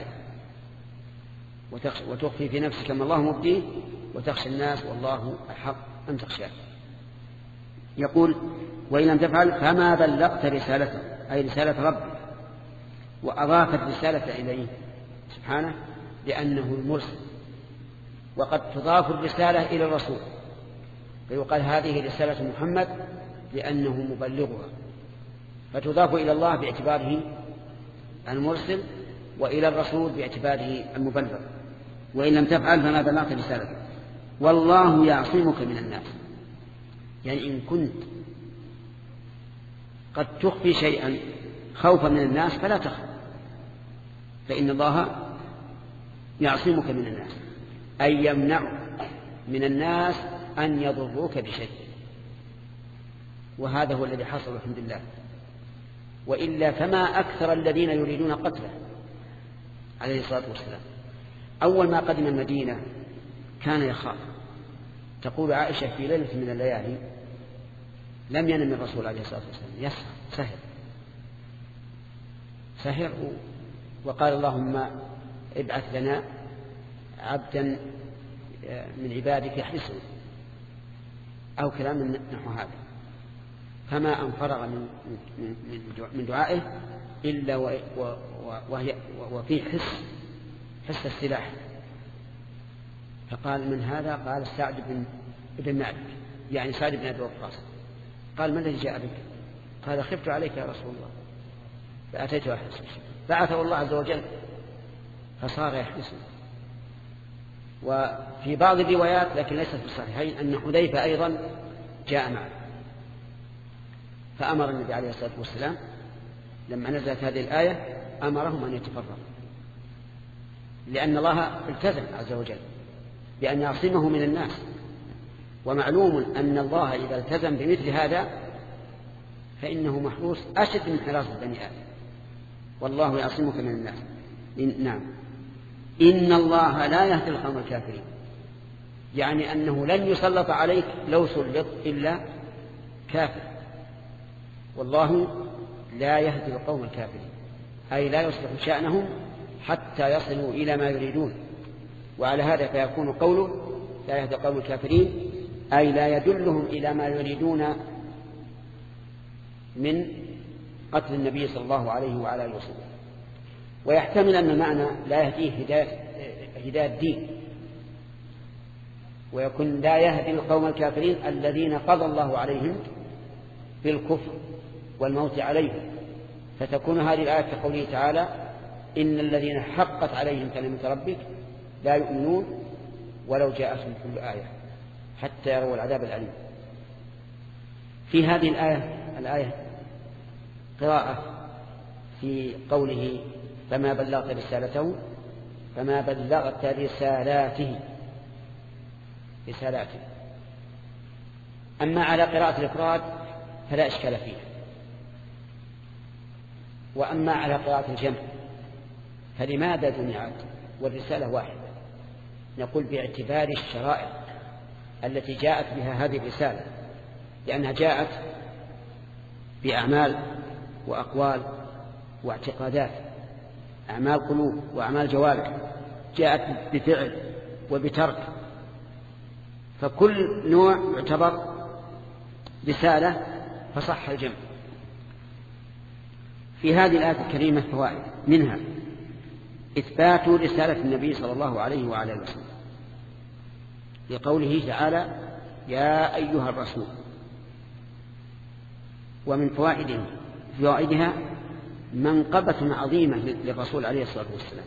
وتخفي في نفسك ما الله مبديه وتخشى الناس والله أحق أن تخشاه. يقول: وإن لم تفعل فما بلغت رسالته، أي رسالة ربك، وأضاف الرسالة إليه سبحانه لأنه المرسل، وقد تضاف الرسالة إلى الرسول فيقال هذه رسالة محمد لأنه مبلغها، فتضاف إلى الله باعتباره المرسل وإلى الرسول باعتباره المبلغ. وإن لم تفعل فما بلغت رسالته والله يعصمك من الناس. يعني إن كنت قد تخفي شيئا خوفا من الناس فلا تخف، فإن الله يعصمك من الناس، أي يمنع من الناس أن يضروك بشيء. وهذا هو الذي حصل الحمد لله، وإلا فما أكثر الذين يريدون قتله عليه الصلاة والسلام. أول ما قدم المدينة كان يخاف. تقول عائشة: في ليلة من الليالي لم ينم الرسول عليه الصلاة والسلام، يسهر سهر سهر وقال: اللهم ابعث لنا عبدا من عبادك يحرسه، أو كلام نحو هذا. فما أن فرغ من من دعائه إلا وهي وفي حس حس السلاح. فقال: من هذا؟ قال: سعد بن ابن معبد، يعني سعد بن أبي وقاص. قال: من الذي جاء بك؟ قال: خفت عليك يا رسول الله فأتيت أحرسه. بعثه الله عز وجل فصار يحرسه. وفي بعض الروايات لكن ليست في الصحيحين أن حذيفة أيضا جاء معه. فأمر النبي عليه الصلاة والسلام لما نزلت هذه الآية أمرهم أن يتفرقوا، لأن الله التزم عز وجل بأن يعصمه من الناس. ومعلوم أن الله إذا التزم بمثل هذا فإنه محروس أشد من حراسة بني آدم. والله يعصمك من الناس. نعم. إن الله لا يهدي القوم الكافرين، يعني أنه لن يسلط عليك لو سلط إلا كافر. والله لا يهدي القوم الكافرين، أي لا يصلح شأنهم حتى يصلوا إلى ما يريدون. وعلى هذا فيكون قوله لا يهدي القوم الكافرين أي لا يدلهم إلى ما يريدون من قتل النبي صلى الله عليه وعلى آله وسلم. ويحتمل أن المعنى لا يهديه هداية, هداية الدين، ويكون لا يهدي القوم الكافرين الذين قضى الله عليهم بالكفر والموت عليهم. فتكون هذه الآية كقوله تعالى: إن الذين حقت عليهم كلمة ربك لا يؤمنون ولو جاءتهم كل آية حتى يروا العذاب الأليم. في هذه الآية الآية قراءة في قوله: فما بلغت رسالته، فما بلغت رسالاته رسالاته. أما على قراءة الإفراد فلا إشكال فيه، وأما على قراءة الجمع فلماذا جمعت والرسالة واحدة؟ نقول باعتبار الشرائع التي جاءت بها هذه الرسالة، لأنها جاءت بأعمال وأقوال واعتقادات، أعمال قلوب وأعمال جوارح، جاءت بفعل وبترك، فكل نوع يعتبر رسالة فصح الجمع. في هذه الآية الكريمة فوائد، منها إثبات رسالة النبي صلى الله عليه وعلى آله وسلم، لقوله تعالى يا أيها الرسول. ومن فوائده فوائدها منقبة عظيمة للرسول عليه الصلاة والسلام،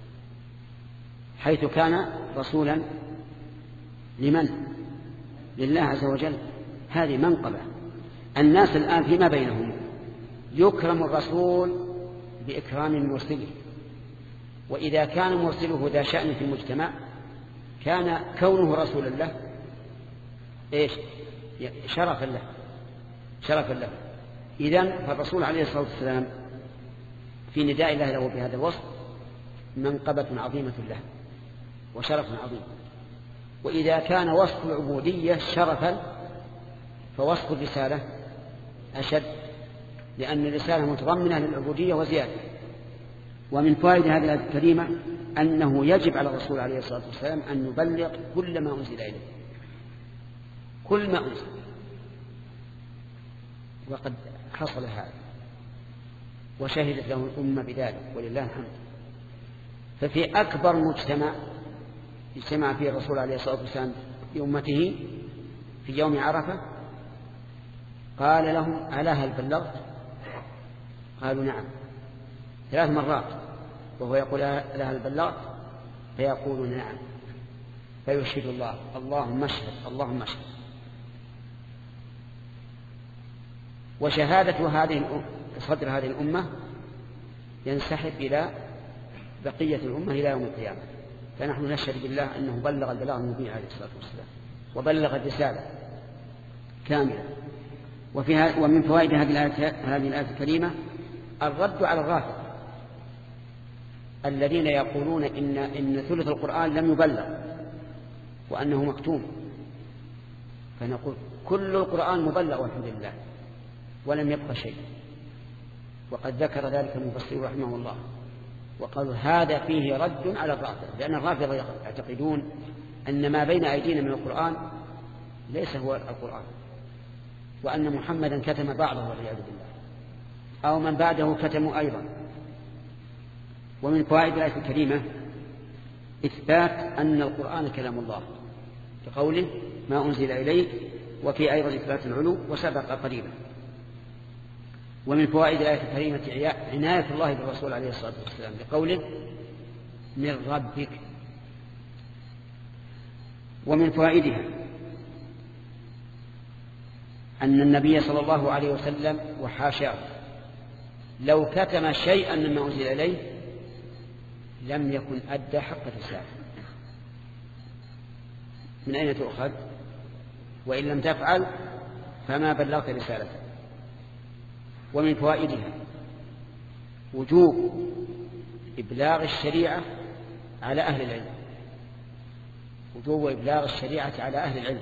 حيث كان رسولا لمن؟ لله عز وجل. هذه منقبة. الناس الآن فيما بينهم يكرم الرسول بإكرام مرسله، وإذا كان مرسله ذا شأن في المجتمع كان كونه رسول الله إيش؟ شرفا له شرفا له. إذن فالرسول عليه الصلاة والسلام في نداء الله له بهذا الوصف منقبة عظيمة له وشرف عظيم. وإذا كان وصف العبودية شرفا فوصف الرسالة أشد، لأن الرسالة متضمنة للعبودية وزيادة. ومن فوائد هذه الآية الكريمة أنه يجب على الرسول عليه الصلاة والسلام أن يبلغ كل ما أنزل إليه، كل ما أنزل، وقد حصل هذا وشهدت له الأمة بذلك ولله الحمد. ففي أكبر مجتمع اجتمع فيه الرسول عليه الصلاة والسلام بأمته في يوم عرفة قال لهم ألا هل بلغت؟ قالوا نعم ثلاث مرات، وهو يقول ألا هل بلغت؟ فيقولون نعم، فيشهد الله اللهم اشهد اللهم اشهد. وشهادة هذه صدر هذه الأمة ينسحب إلى بقية الأمة إلى يوم القيامة. فنحن نشهد بالله أنه بلغ البلاغ المبين عليه الصلاة والسلام وبلغ الرسالة كاملة. وفيها ومن فوائد هذه الآية هذه الآية الكريمة الرد على الرافضة الذين يقولون إن إن ثلث القرآن لم يبلغ وأنه مكتوم. فنقول كل القرآن مبلغ والحمد لله ولم يبقى شيء. وقد ذكر ذلك المفسر رحمه الله وقالوا هذا فيه رد على الرافضة، لأن الرافضة يعتقدون أن ما بين أيدينا من القرآن ليس هو القرآن، وأن محمدا كتم بعضه والعياذ بالله، أو من بعده كتموا أيضا. ومن فوائد الآية الكريمة إثبات أن القرآن كلام الله كقوله ما أنزل إليك، وفي أيضا إثبات العلو وسبق قريبا. ومن فوائد الآية الكريمة عناية الله بالرسول عليه الصلاة والسلام بقوله من ربك. ومن فوائدها أن النبي صلى الله عليه وسلم وحاشاه لو كتم شيئا مما أنزل إليه لم يكن أدى حق الرسالة. من أين تؤخذ؟ وإن لم تفعل فما بلغت رسالته. ومن فوائدها وجوب إبلاغ الشريعة على أهل العلم، وجوب إبلاغ الشريعة على أهل العلم.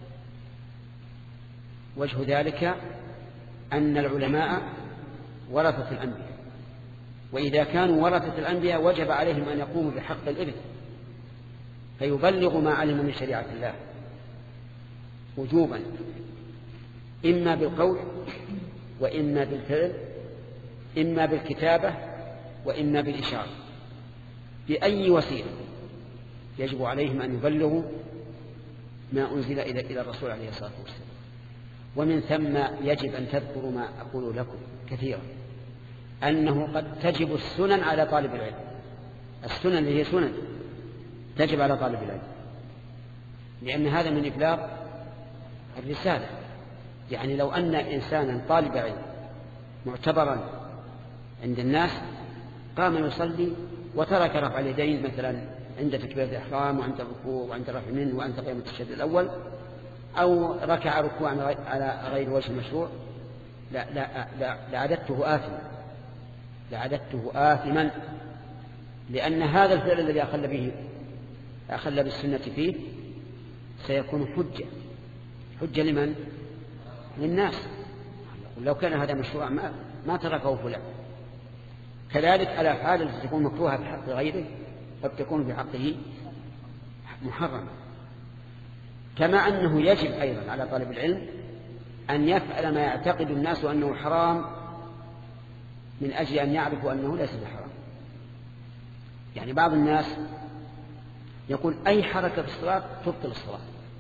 وجه ذلك أن العلماء ورثة الأنبياء، وإذا كانوا ورثة الأنبياء وجب عليهم أن يقوموا بحق الإرث فيبلغوا ما علم من شريعة الله وجوبا، إما بالقول وإما بالفعل، إما بالكتابة وإما بالإشارة، بأي وسيلة يجب عليهم أن يبلغوا ما أنزل إلى إلى الرسول عليه الصلاة والسلام. ومن ثم يجب أن تذكروا ما أقول لكم كثيرا أنه قد تجب السنن على طالب العلم، السنن اللي هي سنن تجب على طالب العلم، لأن هذا من إبلاغ الرسالة. يعني لو أن إنسانا طالب علم معتبرا عند الناس قام يصلي وترك رفع اليدين مثلا عند تكبيرة الإحرام وعند الركوع وعند رفع منه وعند قيام التشهد الأول، أو ركع ركوعا على غير وجه المشروع، لا لا لا لعددته آثما لعددته آثما لأن هذا الفعل الذي أخل به أخل بالسنة فيه سيكون حجة حجة لمن؟ للناس. لو كان هذا مشروع ما, ما تركه فلان. كذلك الأفعال التي تكون مكروهة بحق غيره قد تكون بحقه محرمة. كما أنه يجب أيضا على طالب العلم أن يفعل ما يعتقد الناس أنه حرام من أجل أن يعرفوا أنه ليس بحرام. يعني بعض الناس يقول أي حركة في الصلاة تبطل الصلاة.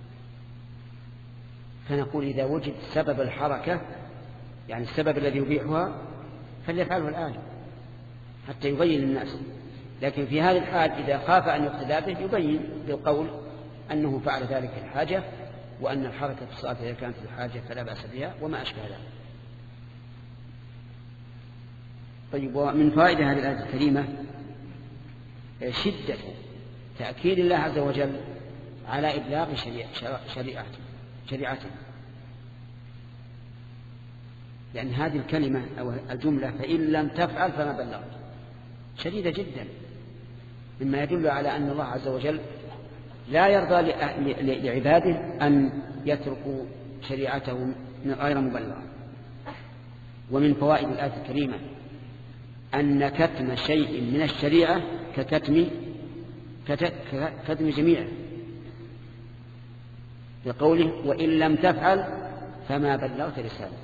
فنقول إذا وجد سبب الحركة يعني السبب الذي يبيحها فليفعله الآن حتى يبين للناس. لكن في هذه الحال إذا خاف أن يقتدى به يبين بالقول أنه فعل ذلك الحاجة، وأن الحركة في الصلاة إذا كانت الحاجة فلا بأس بها وما أشبه ذلك. طيب، ومن فائدة هذه الآية الكريمة شدة تأكيد الله عز وجل على إبلاغ شريعته شريعته لأن هذه الكلمة أو الجملة فإن لم تفعل فما بلغت شديدة جدا، مما يدل على أن الله عز وجل لا يرضى لعباده أن يتركوا شريعته غير مبلغة. ومن فوائد الآية الكريمة أن كتم شيء من الشريعة ككتم كتم جميعه، بقوله وإن لم تفعل فما بلغت رسالته.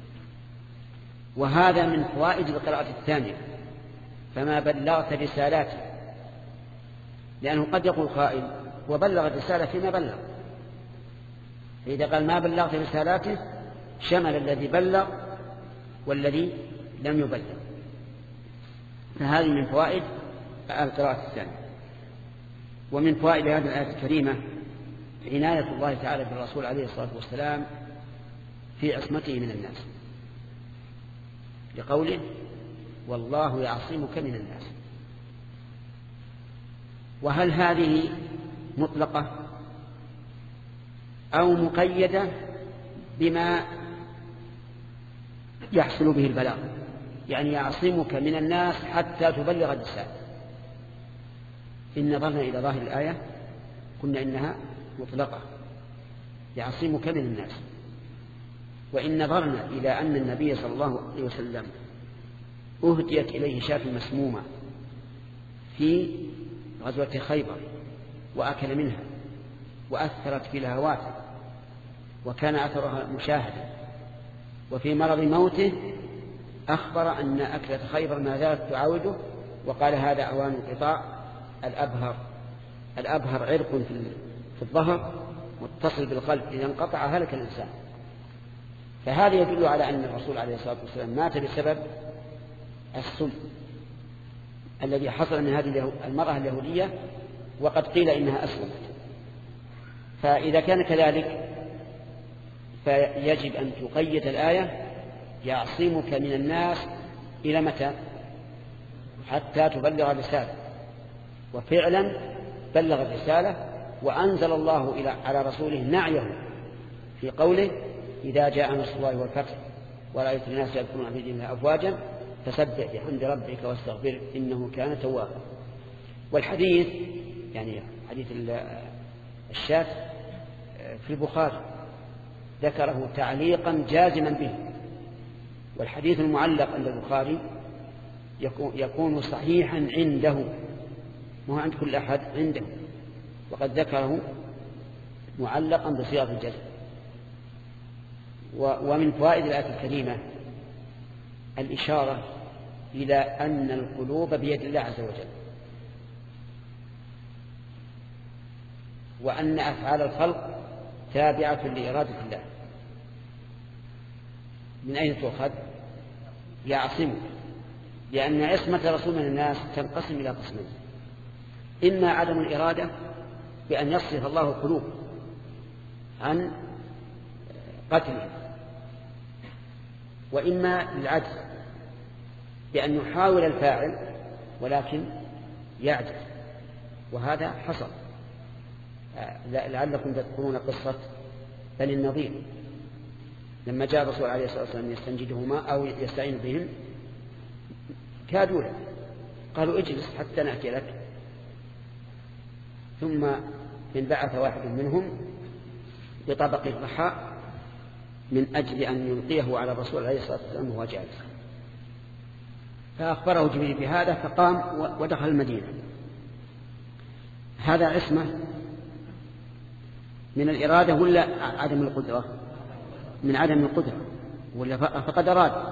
وهذا من فوائد القراءة الثانية فما بلغت رسالاته، لأنه قد يقول قائل وبلغ الرسالة فيما بلغ، فإذا قال ما بلغت رسالاته شمل الذي بلغ والذي لم يبلغ. فهذه من فوائد القراءة الثانية. ومن فوائد هذه الآية الكريمة عناية الله تعالى بالرسول عليه الصلاة والسلام في عصمته من الناس، لقوله والله يعصمك من الناس. وهل هذه مطلقة أو مقيدة بما يحصل به البلاغ؟ يعني يعصمك من الناس حتى تبلغ الرسالة. إن نظرنا إلى ظاهر الآية قلنا إنها مطلقة يعصمك من الناس، وإن نظرنا إلى أن النبي صلى الله عليه وسلم أهديت إليه شاة مسمومة في غزوة خيبر وأكل منها وأثرت في لهواته وكان أثرها مشاهدا، وفي مرض موته أخبر أن أكلة خيبر ما زالت تعاوده، وقال هذا أوان انقطاع الأبهر. الأبهر عرق في الظهر متصل بالقلب، إذا انقطع هلك الإنسان. فهذا يدل على أن الرسول عليه الصلاة والسلام مات بسبب السم الذي حصل من هذه المرأة اليهودية، وقد قيل إنها أسلمت. فإذا كان كذلك فيجب أن تقيد الآية يعصمك من الناس إلى متى؟ حتى تبلغ الرسالة. وفعلا بلغ الرسالة، وأنزل الله إلى على رسوله نعيه في قوله إذا جاء نصر الله والفتح ورأيت الناس يدخلون في دين الله أفواجا فسبح بحمد ربك واستغفره إنه كان توابا. والحديث يعني حديث الشاة في البخاري ذكره تعليقا جازما به، والحديث المعلق عند البخاري يكون صحيحا عنده، مو عند كل أحد، عنده، وقد ذكره معلقا بصيغة الجزم. ومن فوائد الآية الكريمة الإشارة إلى أن القلوب بيد الله عز وجل، وأن أفعال الخلق تابعة لإرادة الله. من أين تؤخذ؟ يعصمك، لأن عصمة رسول من الناس تنقسم إلى قسمين: إما عدم الإرادة بأن يصرف الله القلوب عن قتله، وإما العجز بأن يحاول الفاعل ولكن يعجز، وهذا حصل. لعلكم تذكرون قصة بني النضير لما جاء الرسول عليه الصلاة والسلام يستنجدهما أو يستعين بهم، كادوا له، قالوا اجلس حتى نأتي لك. ثم انبعث واحد منهم بطبق الرحاء من أجل أن يلقيه على الرسول عليه الصلاة والسلام وهو جالس، فأخبره جبريل بهذا فقام ودخل المدينة. هذا عصمة من الإرادة ولا عدم القدرة؟ من عدم القدرة، ولا فقد أراد.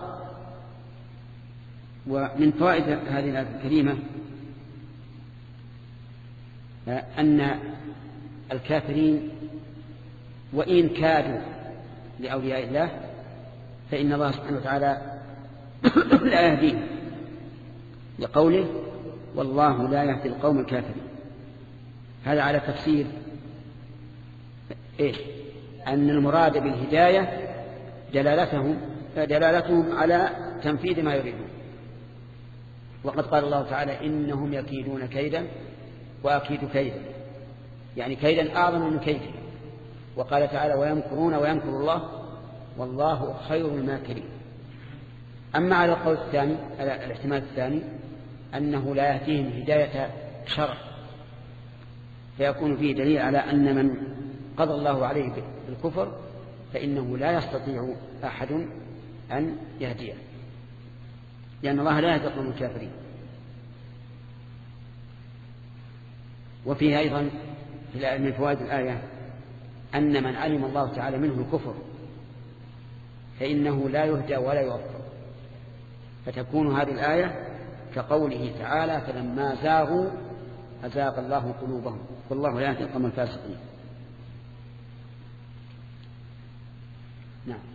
ومن فوائد هذه الآية الكريمة أن الكافرين وإن كادوا لأولياء الله فإن الله سبحانه وتعالى لا يهديهم، لقوله والله لا يهدي القوم الكافرين. هذا على تفسير إيش؟ أن المراد بالهداية دلالتهم دلالتهم على تنفيذ ما يريدون. وقد قال الله تعالى إنهم يكيدون كيدا وأكيد كيدا، يعني كيدا أعظم من كيده. وقال تعالى ويمكرون ويمكر الله والله خير الماكرين. أما على القول الثاني، على الاحتمال الثاني أنه لا يهديهم هداية شرع، فيكون فيه دليل على أن من قضى الله عليه بالكفر فإنه لا يستطيع أحد أن يهديه، لأن الله لا يهدي القوم الكافرين. وفيه أيضا من فوائد الآية أن من علم الله تعالى منه الكفر فإنه لا يهدى ولا يوفق، فتكون هذه الآية كقوله تعالى فلما زاغوا أزاغ الله قلوبهم والله لا يهدي القوم الفاسقين. نعم.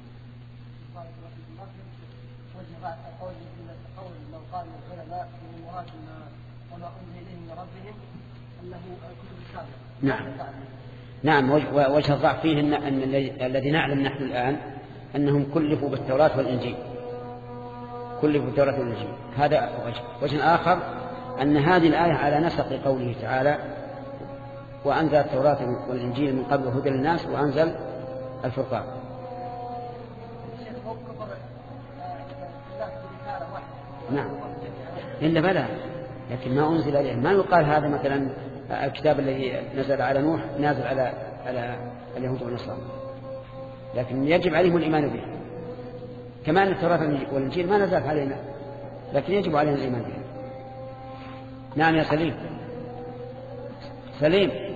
قول من قال العلماء من مراد وما أنزل إليهم من ربهم أنه الكتب السابقة. نعم نعم. وجه الضعف فيه أن, أن الذي نعلم نحن الآن أنهم كلفوا بالتوراة والإنجيل، كلفوا بالتوراة والإنجيل. هذا وجه. وجه آخر أن هذه الآية على نسق قوله تعالى وأنزل التوراة والإنجيل من قبل هدى للناس وأنزل الفرقان. نعم إلا بلى، لكن ما أنزل إليه ما يقال هذا مثلا الكتاب الذي نزل على نوح نازل على على اليهود والنصارى، لكن يجب عليهم الإيمان به. كمان التوراة والإنجيل ما نزل علينا لكن يجب علينا الإيمان به. نعم يا سليم. سليم